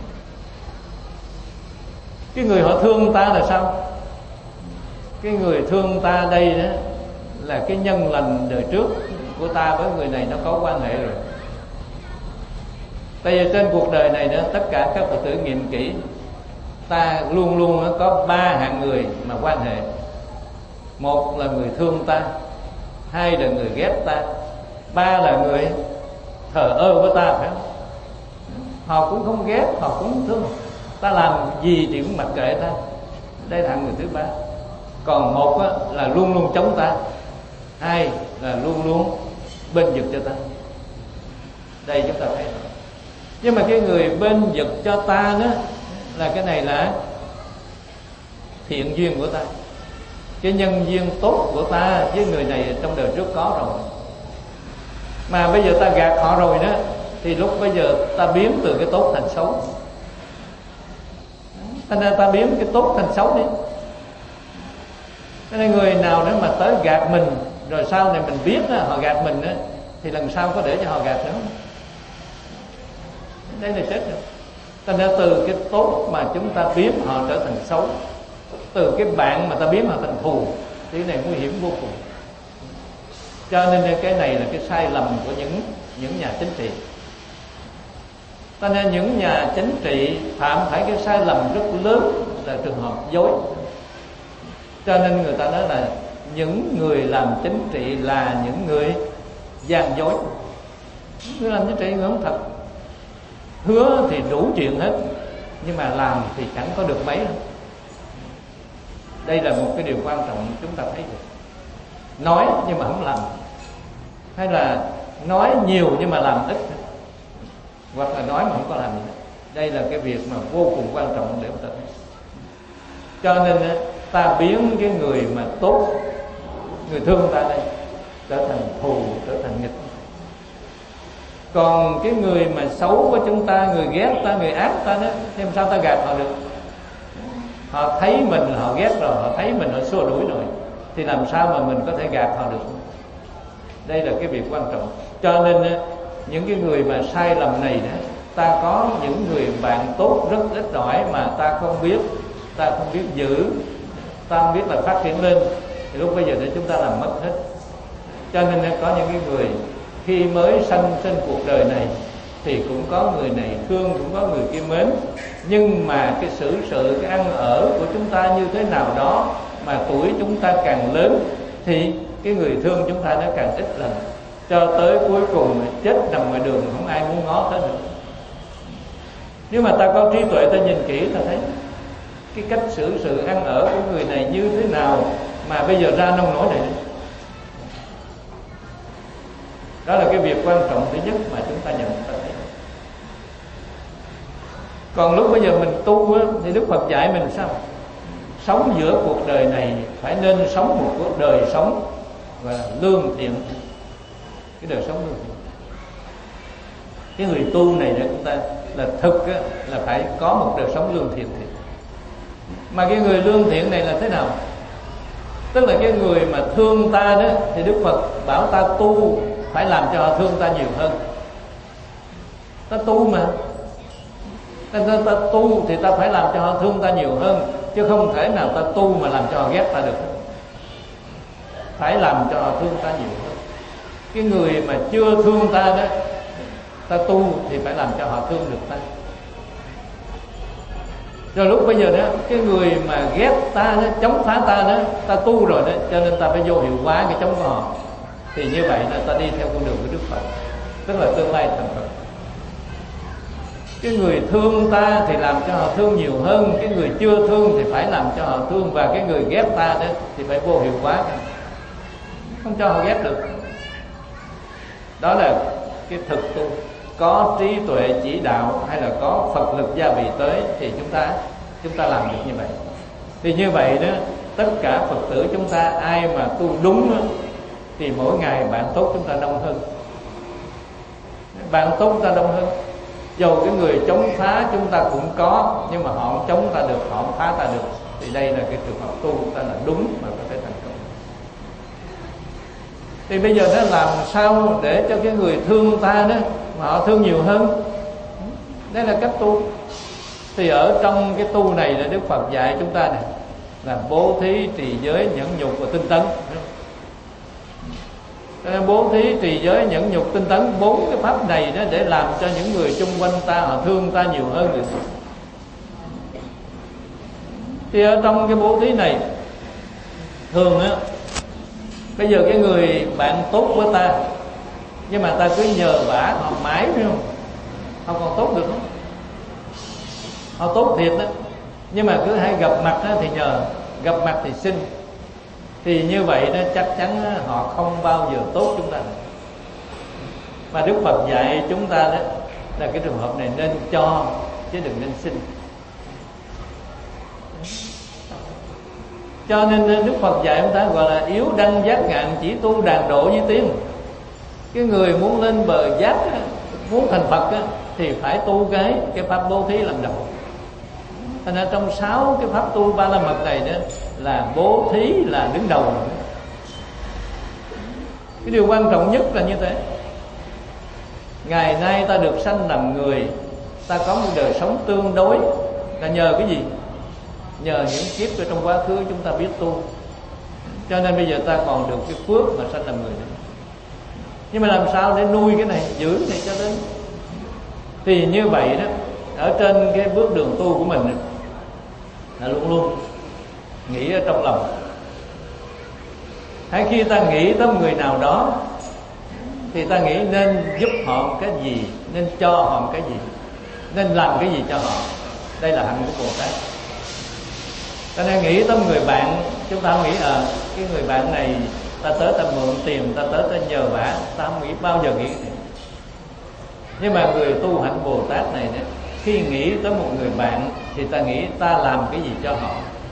Cái người họ thương ta là sao? Cái người thương ta đây đó là cái nhân lành đời trước của ta với người này nó có quan hệ rồi. Tại vì trên cuộc đời này đó, tất cả các Phật tử nghiệm kỹ, ta luôn luôn có ba hạng người mà quan hệ. Một là người thương ta, hai là người ghét ta, ba là người thờ ơ với ta, phải không? Họ cũng không ghét, họ cũng không thương, ta làm gì thì cũng mặc kệ ta. Đây là hạng người thứ ba. Còn một á, là luôn luôn chống ta, hai là luôn luôn bên vực cho ta. Đây chúng ta thấy. Nhưng mà cái người bên vực cho ta đó là cái này là thiện duyên của ta, cái nhân duyên tốt của ta với người này trong đời trước có rồi. Mà bây giờ ta gạt họ rồi đó, thì lúc bây giờ ta biến từ cái tốt thành xấu. Thành ra ta biến cái tốt thành xấu đi. Cho nên người nào đó mà tới gạt mình, rồi sau này mình biết đó, họ gạt mình đó, thì lần sau có để cho họ gạt nữa không? Đây là chết rồi. Thành ra từ cái tốt mà chúng ta biến họ trở thành xấu, từ cái bạn mà ta biến họ thành thù, thì cái này nguy hiểm vô cùng. Cho nên cái này là cái sai lầm của những những nhà chính trị. Cho nên những nhà chính trị phạm phải cái sai lầm rất lớn là trường hợp dối. Cho nên người ta nói là những người làm chính trị là những người gian dối. Người làm chính trị người không thật, hứa thì đủ chuyện hết, nhưng mà làm thì chẳng có được mấy đâu. Đây là một cái điều quan trọng chúng ta thấy được. Nói nhưng mà không làm, hay là nói nhiều nhưng mà làm ít, hoặc là nói mà không có làm gì hết. Đây là cái việc mà vô cùng quan trọng để chúng ta thấy. Cho nên ta biến cái người mà tốt, người thương ta đây, trở thành thù, trở thành nghịch. Còn cái người mà xấu của chúng ta, người ghét ta, người ác ta đó, thì làm sao ta gạt họ được? Họ thấy mình họ ghét rồi, họ thấy mình họ xua đuổi rồi, thì làm sao mà mình có thể gạt họ được? Đây là cái việc quan trọng. Cho nên những cái người mà sai lầm này đó, ta có những người bạn tốt rất ít ỏi mà ta không biết, ta không biết giữ, ta không biết là phát triển lên, thì lúc bây giờ để chúng ta làm mất hết. Cho nên có những cái người khi mới sanh trên cuộc đời này thì cũng có người này thương, cũng có người kia mến, nhưng mà cái xử sự, cái ăn ở của chúng ta như thế nào đó, mà tuổi chúng ta càng lớn thì cái người thương chúng ta nó càng ít lần, cho tới cuối cùng chết nằm ngoài đường không ai muốn ngó tới nữa. Nếu mà ta có trí tuệ, ta nhìn kỹ, ta thấy cái cách xử sự ăn ở của người này như thế nào mà bây giờ ra nông nổi này. Đó là cái việc quan trọng thứ nhất mà chúng ta nhận ta thấy. Còn lúc bây giờ mình tu á, thì Đức Phật dạy mình sao? Sống giữa cuộc đời này phải nên sống một cuộc đời sống và lương thiện. Cái đời sống lương thiện. Cái người tu này để chúng ta là thực á, là phải có một đời sống lương thiện thiệt. Mà cái người lương thiện này là thế nào? Tức là cái người mà thương ta đó, thì Đức Phật bảo ta tu phải làm cho họ thương ta nhiều hơn. Ta tu mà, nên ta, ta tu thì ta phải làm cho họ thương ta nhiều hơn, chứ không thể nào ta tu mà làm cho họ ghét ta được. Phải làm cho họ thương ta nhiều hơn. Cái người mà chưa thương ta đó, ta tu thì phải làm cho họ thương được ta. Rồi lúc bây giờ đó, cái người mà ghét ta đó, chống phá ta đó, ta tu rồi đó, cho nên ta phải vô hiệu hóa cái chống của họ. Thì như vậy là ta đi theo con đường của Đức Phật, tức là tương lai thành Phật. Cái người thương ta thì làm cho họ thương nhiều hơn, cái người chưa thương thì phải làm cho họ thương, và cái người ghét ta đó thì phải vô hiệu hóa, không cho họ ghét được. Đó là cái thực tu. Có trí tuệ chỉ đạo hay là có Phật lực gia vị tới thì chúng ta chúng ta làm được như vậy. Thì như vậy đó, tất cả Phật tử chúng ta ai mà tu đúng đó, thì mỗi ngày bạn tốt chúng ta đông hơn, bạn tốt chúng ta đông hơn. Dầu cái người chống phá chúng ta cũng có, nhưng mà họ không chống ta được, họ không phá ta được, thì đây là cái trường hợp tu của ta là đúng mà có thể thành công. Thì bây giờ nó làm sao để cho cái người thương ta đó mà họ thương nhiều hơn. Đây là cách tu. Thì ở trong cái tu này là Đức Phật dạy chúng ta này là bố thí, trì giới, nhẫn nhục và tinh tấn. Bố thí, trì giới, nhẫn nhục, tinh tấn, bốn cái pháp này đó để làm cho những người xung quanh ta họ thương ta nhiều hơn được. Thì ở trong cái bố thí này, thường á, bây giờ cái người bạn tốt với ta, nhưng mà ta cứ nhờ vả họ mãi, phải không? Họ còn tốt được không? Họ tốt thiệt đó, nhưng mà cứ hay gặp mặt đó thì nhờ, gặp mặt thì xin. Thì như vậy đó chắc chắn họ không bao giờ tốt chúng ta được. Mà Đức Phật dạy chúng ta đó là cái trường hợp này nên cho chứ đừng nên xin. Cho nên Đức Phật dạy chúng ta gọi là yếu đăng giác ngạn, chỉ tu đàn độ với tiên. Cái người muốn lên bờ giác, muốn thành Phật á, thì phải tu cái cái pháp bố thí làm đầu. Thành ra trong sáu cái pháp tu ba la mật này đó là bố thí là đứng đầu. Cái điều quan trọng nhất là như thế. Ngày nay ta được sanh làm người, ta có một đời sống tương đối là nhờ cái gì? Nhờ những kiếp ở trong quá khứ chúng ta biết tu. Cho nên bây giờ ta còn được cái phước mà sanh làm người nữa. Nhưng mà làm sao để nuôi cái này, giữ cái này cho đến. Thì như vậy đó, ở trên cái bước đường tu của mình là luôn luôn nghĩ ở trong lòng. Hay khi ta nghĩ tới người nào đó thì ta nghĩ nên giúp họ cái gì, nên cho họ cái gì, nên làm cái gì cho họ. Đây là hạnh của Bồ Tát. Ta nên nghĩ tới người bạn, chúng ta không nghĩ à, cái người bạn này ta tới ta mượn tiền, ta tới ta nhờ vả, ta không nghĩ bao giờ nghĩ cái này. Nhưng mà người tu hạnh Bồ Tát này đó, khi nghĩ tới một người bạn thì ta nghĩ ta làm cái gì cho họ.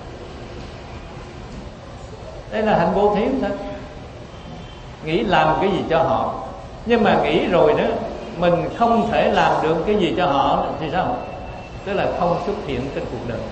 Đây là hạnh bố thí thôi. Nghĩ làm cái gì cho họ. Nhưng mà nghĩ rồi đó, mình không thể làm được cái gì cho họ thì sao? Tức là không xuất hiện trên cuộc đời.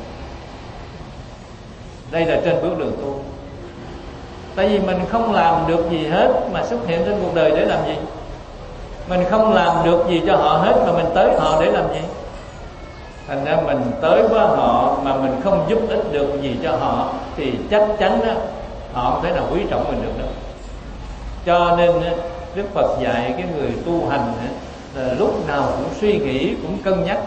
Đây là trên bước đường tu. Tại vì mình không làm được gì hết mà xuất hiện trên cuộc đời để làm gì? Mình không làm được gì cho họ hết mà mình tới họ để làm gì? Thành ra mình tới với họ mà mình không giúp ích được gì cho họ thì chắc chắn đó họ không thể nào quý trọng mình được đâu. Cho nên Đức Phật dạy cái người tu hành là lúc nào cũng suy nghĩ, cũng cân nhắc.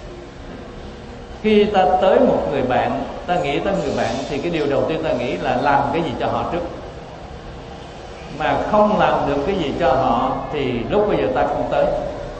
Khi ta tới một người bạn, ta nghĩ tới người bạn thì cái điều đầu tiên ta nghĩ là làm cái gì cho họ trước. Mà không làm được cái gì cho họ thì lúc bây giờ ta không tới.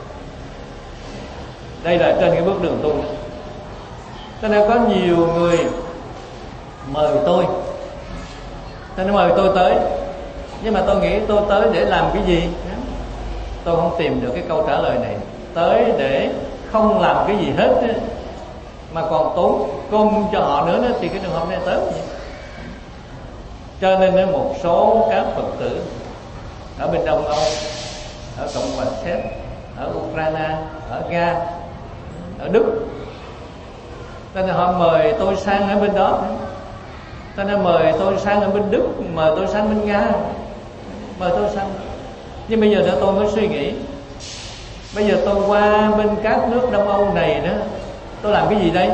Đây là trên cái bước đường tu. Cho nên có nhiều người mời tôi, cho nên mời tôi tới, nhưng mà tôi nghĩ tôi tới để làm cái gì? Tôi không tìm được cái câu trả lời này. Tới để không làm cái gì hết mà còn tốn công cho họ nữa đó, thì cái trường hợp này tới gì? Cho nên một số các Phật tử ở bên Đông Âu, ở Cộng hòa Séc, ở Ukraine, ở Nga, ở Đức, cho nên họ mời tôi sang ở bên đó. Cho nên mời tôi sang ở bên Đức, mời tôi sang bên Nga, mời tôi sang. Nhưng bây giờ đó tôi mới suy nghĩ, bây giờ tôi qua bên các nước Đông Âu này đó, tôi làm cái gì đây?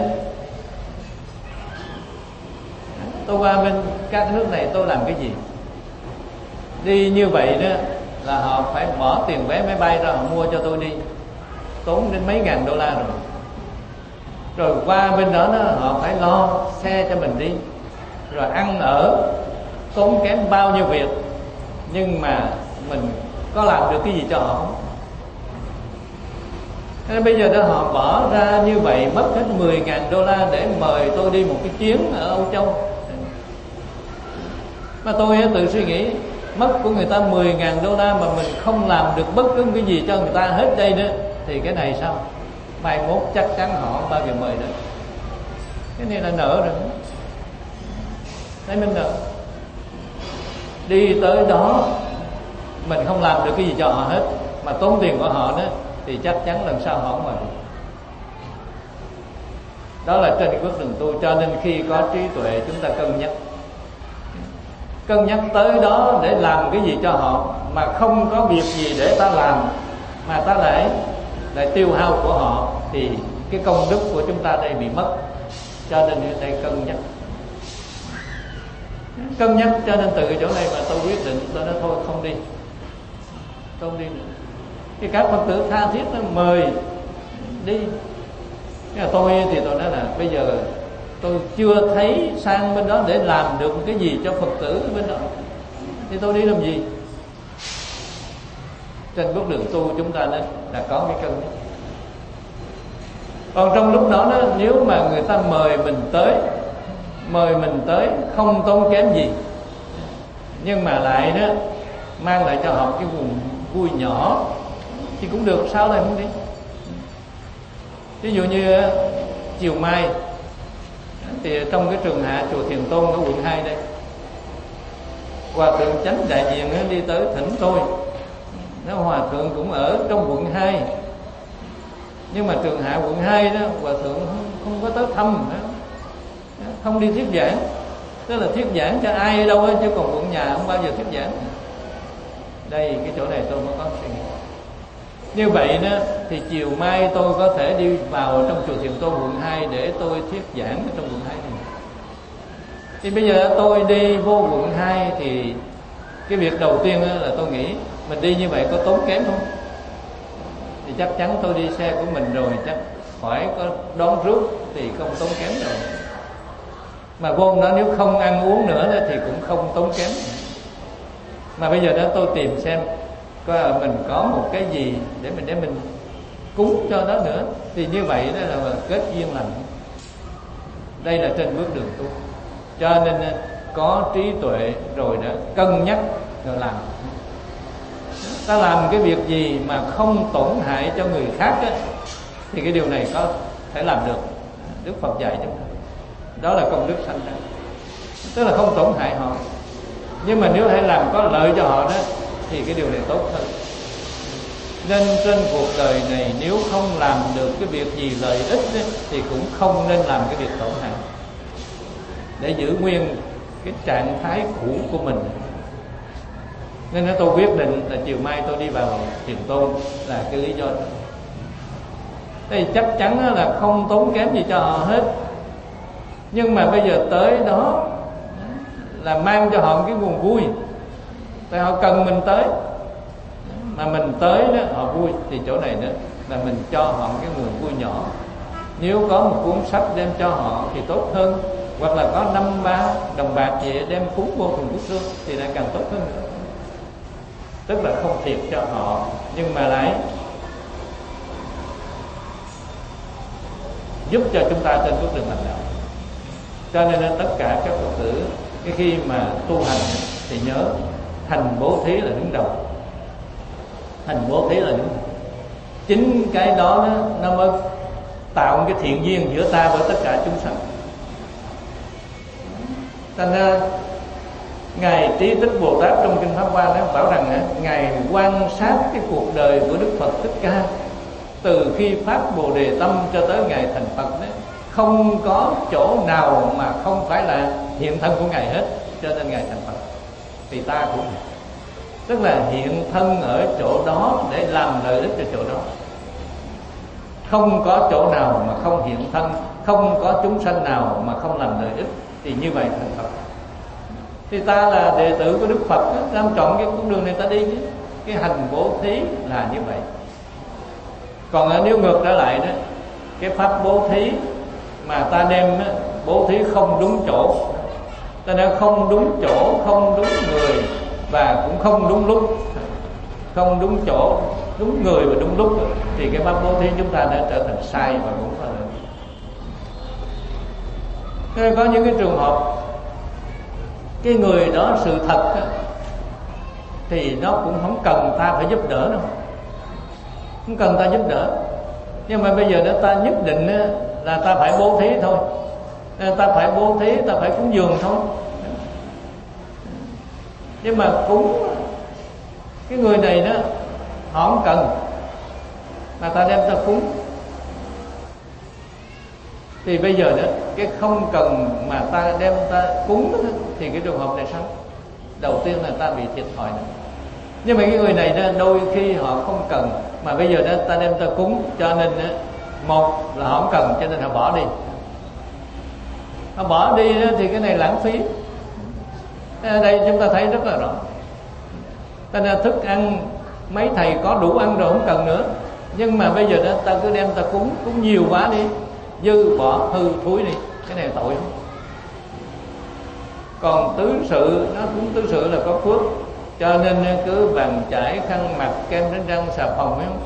Tôi qua bên các nước này tôi làm cái gì? Đi như vậy đó là họ phải bỏ tiền vé máy bay ra, họ mua cho tôi đi, tốn đến mấy ngàn đô la rồi. rồi qua bên đó, đó họ phải lo xe cho mình đi, rồi ăn ở, tốn kém bao nhiêu việc, nhưng mà mình có làm được cái gì cho họ không? Nên bây giờ đó họ bỏ ra như vậy, mất hết mười ngàn đô la để mời tôi đi một cái chuyến ở Âu Châu. Mà tôi tự suy nghĩ, mất của người ta mười ngàn đô la mà mình không làm được bất cứ cái gì cho người ta hết đây nữa, thì cái này sao? Mai mốt chắc chắn họ không bao giờ mời nữa. Cái này là nợ rồi. Đấy, mình nợ. Đi tới đó mình không làm được cái gì cho họ hết, mà tốn tiền của họ nữa, thì chắc chắn lần sau họ không mời. Đó là trên bước đường tu. Cho nên khi có trí tuệ chúng ta cân nhắc, cân nhắc tới đó để làm cái gì cho họ, mà không có việc gì để ta làm mà ta lại lại tiêu hao của họ, thì cái công đức của chúng ta đây bị mất. Cho nên ở đây cân nhắc, cân nhắc cho nên từ cái chỗ này mà tôi quyết định, tôi nói thôi không đi, không đi nữa. Thì các Phật tử tha thiết nó mời đi. Cái là tôi thì tôi nói là bây giờ tôi chưa thấy sang bên đó để làm được cái gì cho Phật tử bên đó, thì tôi đi làm gì? Trên bước đường tu chúng ta đó là có cái cân nhắc. Còn trong lúc đó, đó nếu mà người ta mời mình tới, mời mình tới không tốn kém gì, nhưng mà lại đó mang lại cho họ cái vùng vui nhỏ, thì cũng được, sao lại không đi? Ví dụ như chiều mai thì trong cái trường hạ chùa Thiền Tôn ở quận hai đây, Hòa thượng chánh đại diện đi tới thỉnh tôi. Nó Hòa thượng cũng ở trong quận hai, nhưng mà trường hạ quận hai đó Hòa thượng không, không có tới thăm nữa, không đi thuyết giảng. Tức là thuyết giảng cho ai ở đâu ấy, chứ còn quận nhà không bao giờ thuyết giảng. Đây cái chỗ này tôi mới có suy nghĩ. Như vậy đó thì chiều mai tôi có thể đi vào trong chùa Thiền Tôn quận hai để tôi thuyết giảng ở trong quận hai này. Thì bây giờ tôi đi vô quận hai thì cái việc đầu tiên là tôi nghĩ mình đi như vậy có tốn kém không? Thì chắc chắn tôi đi xe của mình rồi, chắc phải có đón rước thì không tốn kém rồi. Mà vô đó nếu không ăn uống nữa thì cũng không tốn kém. Mà bây giờ đó tôi tìm xem coi mình có một cái gì để mình để mình cúng cho đó nữa, thì như vậy đó là kết duyên lành. Đây là trên bước đường tu. Cho nên có trí tuệ rồi đã cân nhắc rồi làm. Ta làm cái việc gì mà không tổn hại cho người khác á, thì cái điều này có thể làm được. Đức Phật dạy chúng ta, đó là công đức sanh ra, tức là không tổn hại họ. Nhưng mà nếu hãy làm có lợi cho họ đó thì cái điều này tốt hơn. Nên trên cuộc đời này nếu không làm được cái việc gì lợi ích ấy, thì cũng không nên làm cái việc tổn hại, để giữ nguyên cái trạng thái cũ của mình. Nên tôi quyết định là chiều mai tôi đi vào Thiền Tôn là cái lý do đó. Thì chắc chắn là không tốn kém gì cho họ hết. Nhưng mà bây giờ tới đó là mang cho họ cái nguồn vui, tại họ cần mình tới, mà mình tới đó họ vui, thì chỗ này nữa là mình cho họ cái nguồn vui nhỏ. Nếu có một cuốn sách đem cho họ thì tốt hơn, hoặc là có năm ba đồng bạc về đem cúng vô thùng quốc xương thì lại càng tốt hơn nữa. Tức là không thiệt cho họ, nhưng mà lại giúp cho chúng ta trên bước đường hành đạo. Cho nên tất cả các Phật tử cái khi mà tu hành thì nhớ hành bố thí là đứng đầu. Hành bố thí là đứng đầu. Chính cái đó nó, nó mới tạo cái thiện duyên giữa ta với tất cả chúng sanh. Thành ra Ngài Trí Tích Bồ Tát trong Kinh Pháp Hoa nó bảo rằng Ngài quan sát cái cuộc đời của Đức Phật Thích Ca từ khi phát Bồ Đề Tâm cho tới Ngài thành Phật đấy, không có chỗ nào mà không phải là hiện thân của Ngài hết. Cho nên Ngài thành Phật thì ta cũng vậy. Tức là hiện thân ở chỗ đó để làm lợi ích cho chỗ đó. Không có chỗ nào mà không hiện thân, không có chúng sanh nào mà không làm lợi ích, thì như vậy thành Phật. Thì ta là đệ tử của Đức Phật, đang chọn cái con đường này ta đi. Cái hành bố thí là như vậy. Còn nếu ngược trở lại đó, cái pháp bố thí mà ta đem bố thí không đúng chỗ, ta đem không đúng chỗ, không đúng người và cũng không đúng lúc, không đúng chỗ, đúng người và đúng lúc, thì cái pháp bố thí chúng ta đã trở thành sai và cũng là nên có những cái trường hợp cái người đó sự thật thì nó cũng không cần ta phải giúp đỡ đâu, không cần ta giúp đỡ, nhưng mà bây giờ đó ta nhất định là ta phải bố thí thôi, ta phải bố thí, ta phải cúng dường thôi. Nhưng mà cúng cái người này đó họ không cần, mà ta đem ta cúng, thì bây giờ đó cái không cần mà ta đem ta cúng đó, thì cái trường hợp này sao? Đầu tiên là ta bị thiệt thòi đó. Nhưng mà cái người này đó, đôi khi họ không cần, mà bây giờ đó ta đem ta cúng, cho nên đó, một là họ không cần cho nên họ bỏ đi, họ bỏ đi đó, thì cái này lãng phí. Ở đây chúng ta thấy rất là rõ. Ta nên thức ăn mấy thầy có đủ ăn rồi không cần nữa, nhưng mà bây giờ đó ta cứ đem ta cúng, cúng nhiều quá đi, dư bỏ hư thúi đi, cái này tội không? Còn tứ sự, nó cúng tứ sự là có phước, cho nên cứ bàn chải, khăn mặt, kem đánh răng, xà phòng, phải không?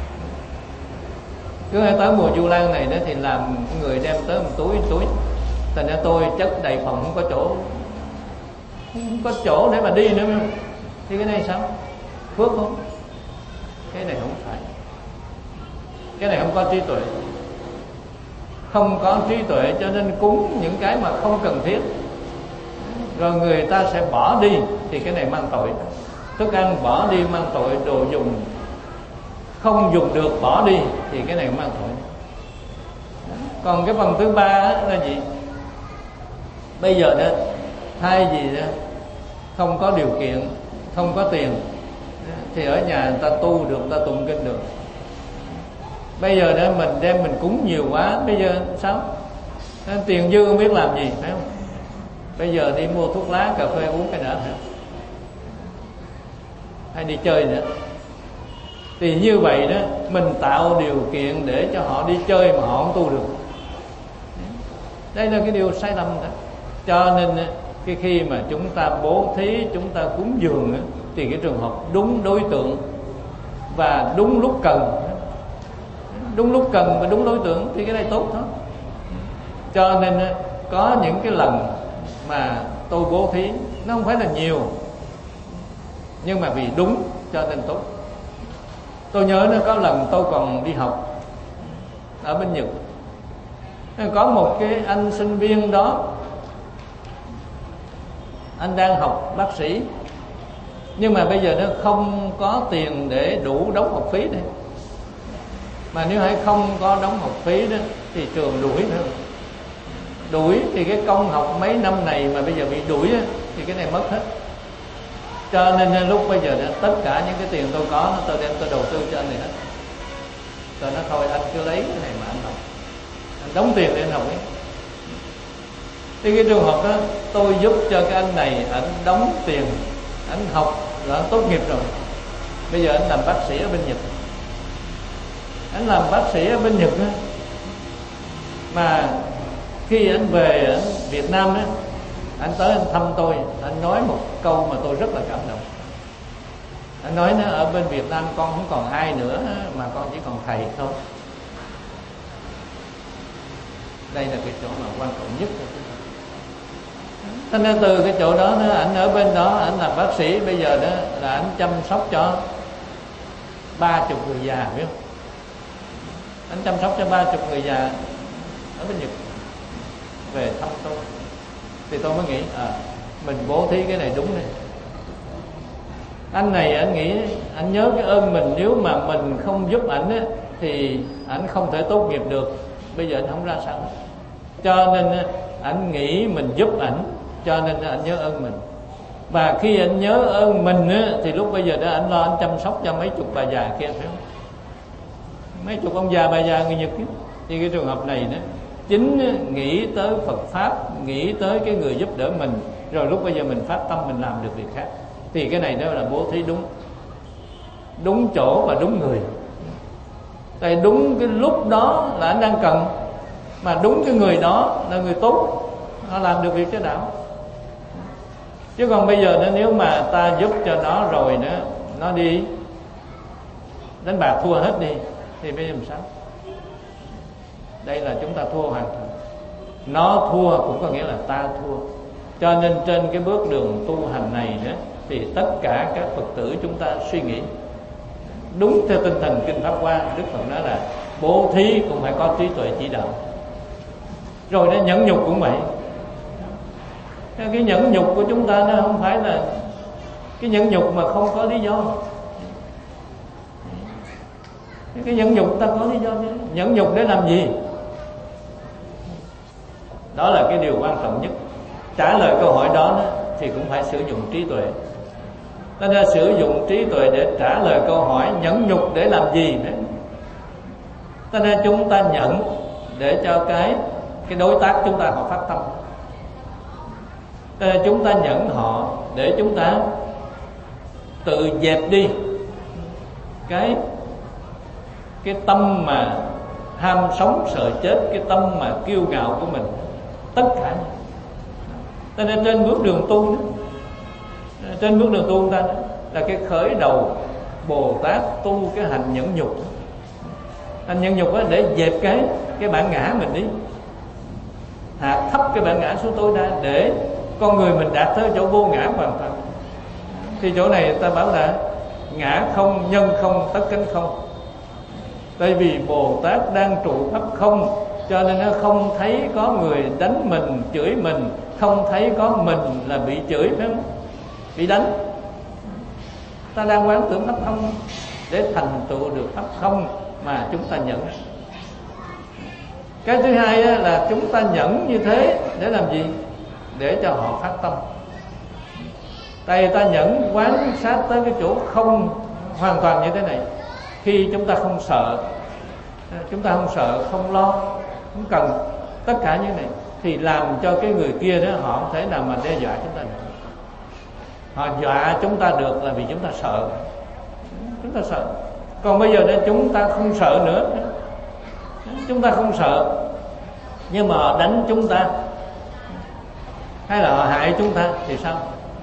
Cứ tới mùa Vu Lan này đó thì làm người đem tới một túi một túi, thành ra tôi chất đầy phòng, không có chỗ, không có chỗ để mà đi nữa, thì cái này sao? Phước không? Cái này không phải, cái này không có trí tuệ, không có trí tuệ, cho nên cúng những cái mà không cần thiết, rồi người ta sẽ bỏ đi, thì cái này mang tội. Thức ăn bỏ đi mang tội, đồ dùng không dùng được bỏ đi thì cái này mang tội. Còn cái phần thứ ba là gì? Bây giờ đó thay vì đó không có điều kiện, không có tiền, thì ở nhà người ta tu được, người ta tụng kinh được. Bây giờ đó mình đem mình cúng nhiều quá, bây giờ sao? Tiền dư không biết làm gì, phải không? Bây giờ đi mua thuốc lá, cà phê uống cái nữa, hay đi chơi nữa. Thì như vậy đó, mình tạo điều kiện để cho họ đi chơi mà họ không tu được. Đây là cái điều sai lầm đó. Cho nên cái khi mà chúng ta bố thí, chúng ta cúng dường, thì cái trường hợp đúng đối tượng và đúng lúc cần, đúng lúc cần và đúng đối tượng, thì cái này tốt thôi. Cho nên có những cái lần mà tôi bố thí, nó không phải là nhiều, nhưng mà vì đúng cho nên tốt. Tôi nhớ nó có lần tôi còn đi học ở bên Nhật, có một cái anh sinh viên đó, anh đang học bác sĩ, nhưng mà bây giờ nó không có tiền để đủ đóng học phí đây. Mà nếu hay không có đóng học phí đó thì trường đuổi nữa. Đuổi thì cái công học mấy năm này mà bây giờ bị đuổi đó, thì cái này mất hết. Cho nên lúc bây giờ đó, tất cả những cái tiền tôi có, tôi đem tôi đầu tư cho anh này hết. Tôi nói thôi anh cứ lấy cái này mà anh học, anh đóng tiền để anh học ấy. Thì cái trường hợp đó tôi giúp cho cái anh này, anh đóng tiền, anh học rồi anh tốt nghiệp rồi. Bây giờ anh làm bác sĩ ở bên Nhật. Anh làm bác sĩ ở bên Nhật đó, mà khi anh về ở Việt Nam đó, anh tới anh thăm tôi, anh nói một câu mà tôi rất là cảm động. Anh nói nó ở bên Việt Nam con không còn ai nữa mà con chỉ còn thầy thôi. Đây là cái chỗ mà quan trọng nhất của chúng ta. Thế nên từ cái chỗ đó, đó anh ở bên đó, anh làm bác sĩ, bây giờ đó là anh chăm sóc cho ba chục người già, biết không? Anh chăm sóc cho ba chục người già ở bên Nhật về thăm tôi. Thì tôi mới nghĩ à, mình bố thí cái này đúng này. Anh này anh nghĩ, anh nhớ cái ơn mình, nếu mà mình không giúp ảnh á, thì ảnh không thể tốt nghiệp được. Bây giờ anh không ra sao, cho nên anh nghĩ mình giúp ảnh, cho nên anh nhớ ơn mình. Và khi anh nhớ ơn mình á, thì lúc bây giờ đó anh lo anh chăm sóc cho mấy chục bà già kia, phải không? Mấy chục ông già bà già người Nhật kia. Thì cái trường hợp này đó, chính nghĩ tới Phật Pháp, nghĩ tới cái người giúp đỡ mình, rồi lúc bây giờ mình phát tâm mình làm được việc khác, thì cái này đó là bố thí đúng, đúng chỗ và đúng người. Tại đúng cái lúc đó là anh đang cần, mà đúng cái người đó là người tốt, nó làm được việc cho đạo. Chứ còn bây giờ nếu mà ta giúp cho nó rồi nữa, nó đi đánh bạc thua hết đi, thì bây giờ làm sao? Đây là chúng ta thua hoàn toàn. Nó thua cũng có nghĩa là ta thua. Cho nên trên cái bước đường tu hành này nữa, thì tất cả các Phật tử chúng ta suy nghĩ đúng theo tinh thần Kinh Pháp Hoa. Đức Phật nói là bố thí cũng phải có trí tuệ chỉ đạo. Rồi nó nhẫn nhục cũng vậy. Cái nhẫn nhục của chúng ta nó không phải là cái nhẫn nhục mà không có lý do. Cái nhẫn nhục ta có lý do chứ. Nhẫn nhục để làm gì? Đó là cái điều quan trọng nhất. Trả lời câu hỏi đó, đó thì cũng phải sử dụng trí tuệ. Ta đã sử dụng trí tuệ để trả lời câu hỏi nhẫn nhục để làm gì nữa. Ta nên chúng ta nhận để cho cái cái đối tác chúng ta họ phát tâm. Ta nên chúng ta nhận họ để chúng ta tự dẹp đi cái cái tâm mà ham sống sợ chết, cái tâm mà kiêu ngạo của mình, tất cả. Cho nên trên bước đường tu đó, trên bước đường tu ta đó, là cái khởi đầu Bồ Tát tu cái hành nhẫn nhục. Hành nhẫn nhục đó để dẹp cái cái bản ngã mình đi, hạ thấp cái bản ngã xuống tối đa, để con người mình đạt tới chỗ vô ngã hoàn toàn. Thì chỗ này ta bảo là ngã không, nhân không, tất cánh không. Tại vì Bồ Tát đang trụ pháp không, cho nên nó không thấy có người đánh mình, chửi mình, không thấy có mình là bị chửi, phải không? Bị đánh. Ta đang quán tưởng pháp không để thành tựu được pháp không mà chúng ta nhận. Cái thứ hai là chúng ta nhẫn như thế để làm gì? Để cho họ phát tâm. Tại vì ta nhẫn quán sát tới cái chỗ không hoàn toàn như thế này. Khi chúng ta không sợ, chúng ta không sợ, không lo, không cần tất cả như này, thì làm cho cái người kia đó họ không thể nào mà đe dọa chúng ta được. Họ dọa chúng ta được là vì chúng ta sợ. Chúng ta sợ. Còn bây giờ đây chúng ta không sợ nữa. Chúng ta không sợ, nhưng mà họ đánh chúng ta hay là họ hại chúng ta thì sao?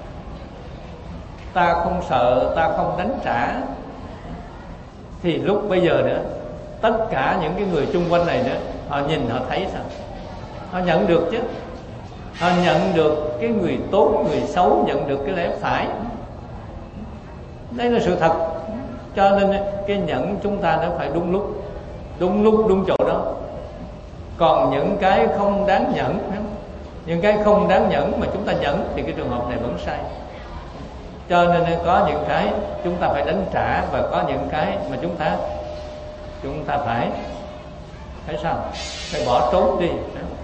Ta không sợ, ta không đánh trả, thì lúc bây giờ nữa, tất cả những cái người chung quanh này nữa, họ nhìn họ thấy sao? Họ nhận được chứ. Họ nhận được cái người tốt, người xấu, nhận được cái lẽ phải. Đây là sự thật. Cho nên cái nhẫn chúng ta nó phải đúng lúc, đúng lúc, đúng chỗ đó. Còn những cái không đáng nhẫn, những cái không đáng nhẫn mà chúng ta nhẫn, thì cái trường hợp này vẫn sai. Cho nên có những cái chúng ta phải đánh trả, và có những cái mà chúng ta chúng ta phải phải sao? Phải bỏ trốn đi.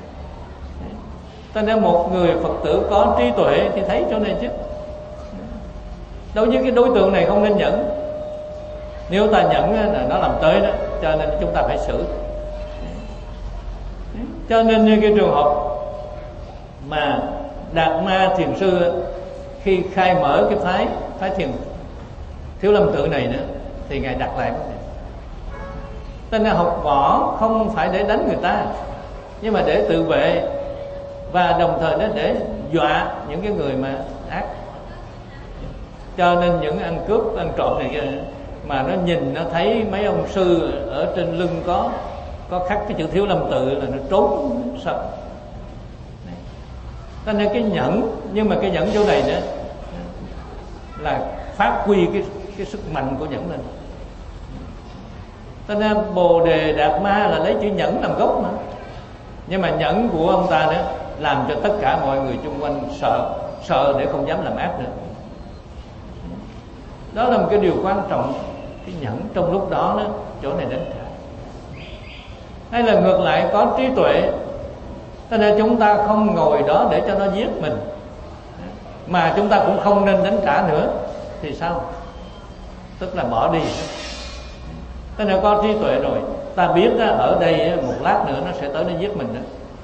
Cho nên một người Phật tử có trí tuệ thì thấy chỗ này chứ. Đối với cái đối tượng này không nên nhẫn. Nếu ta nhẫn là nó làm tới đó, cho nên chúng ta phải xử. Cho nên như cái trường hợp mà Đạt Ma Thiền Sư khi khai mở cái phái phái thiền Thiếu Lâm Tự này nữa, thì ngài đặt lại vấn đề. Cho nên học võ không phải để đánh người ta, nhưng mà để tự vệ, và đồng thời nó để dọa những cái người mà ác. Cho nên những ăn cướp, ăn trộm này kia, mà nó nhìn nó thấy mấy ông sư ở trên lưng có có khắc cái chữ Thiếu Lâm Tự là nó trốn sợ. Cho nên cái nhẫn, nhưng mà cái nhẫn chỗ này nữa là phát huy cái cái sức mạnh của nhẫn lên. Cho nên Bồ Đề Đạt Ma là lấy chữ nhẫn làm gốc mà. Nhưng mà nhẫn của ông ta nữa làm cho tất cả mọi người chung quanh sợ, sợ để không dám làm ác nữa. Đó là một cái điều quan trọng. Cái nhẫn trong lúc đó, đó chỗ này đánh trả. Hay là ngược lại có trí tuệ, cho nên chúng ta không ngồi đó để cho nó giết mình, mà chúng ta cũng không nên đánh trả nữa, thì sao? Tức là bỏ đi. Cho nên có trí tuệ rồi, ta biết đó, ở đây một lát nữa nó sẽ tới nó giết mình đó.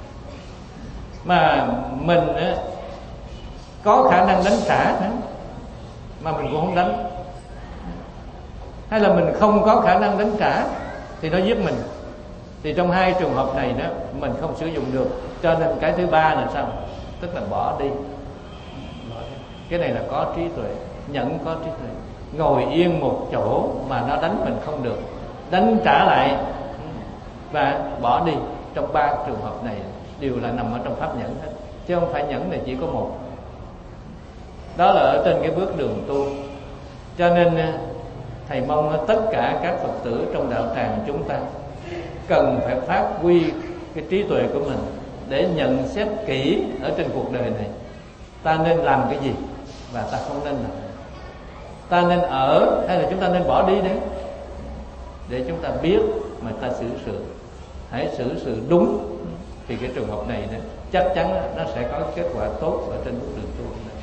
Mà mình có khả năng đánh trả mà mình cũng không đánh, hay là mình không có khả năng đánh trả thì nó giết mình, Thì trong hai trường hợp này đó mình không sử dụng được, cho nên cái thứ ba là sao? Tức là bỏ đi. Cái này là có trí tuệ, nhẫn có trí tuệ. Ngồi yên một chỗ mà nó đánh mình không được, đánh trả lại và bỏ đi. Trong ba trường hợp này đều là nằm ở trong pháp nhẫn hết, chứ không phải nhẫn này chỉ có một. Đó là ở trên cái bước đường tu. Cho nên thầy mong tất cả các Phật tử trong đạo tràng chúng ta cần phải phát huy cái trí tuệ của mình để nhận xét kỹ ở trên cuộc đời này ta nên làm cái gì và ta không nên làm. Ta nên ở hay là chúng ta nên bỏ đi đấy, để chúng ta biết mà ta xử sự. Hãy xử sự đúng thì cái trường hợp này đó, chắc chắn nó sẽ có kết quả tốt ở trên bước đường tu này.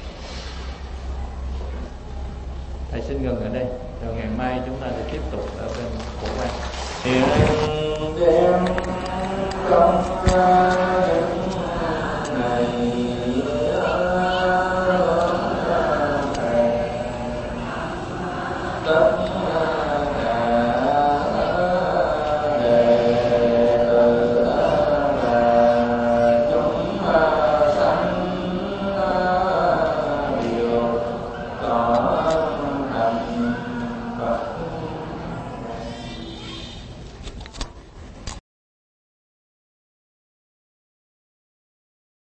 Thầy xin ngừng ở đây, rồi ngày mai chúng ta sẽ tiếp tục ở bên Phổ Quang. Hiện đem công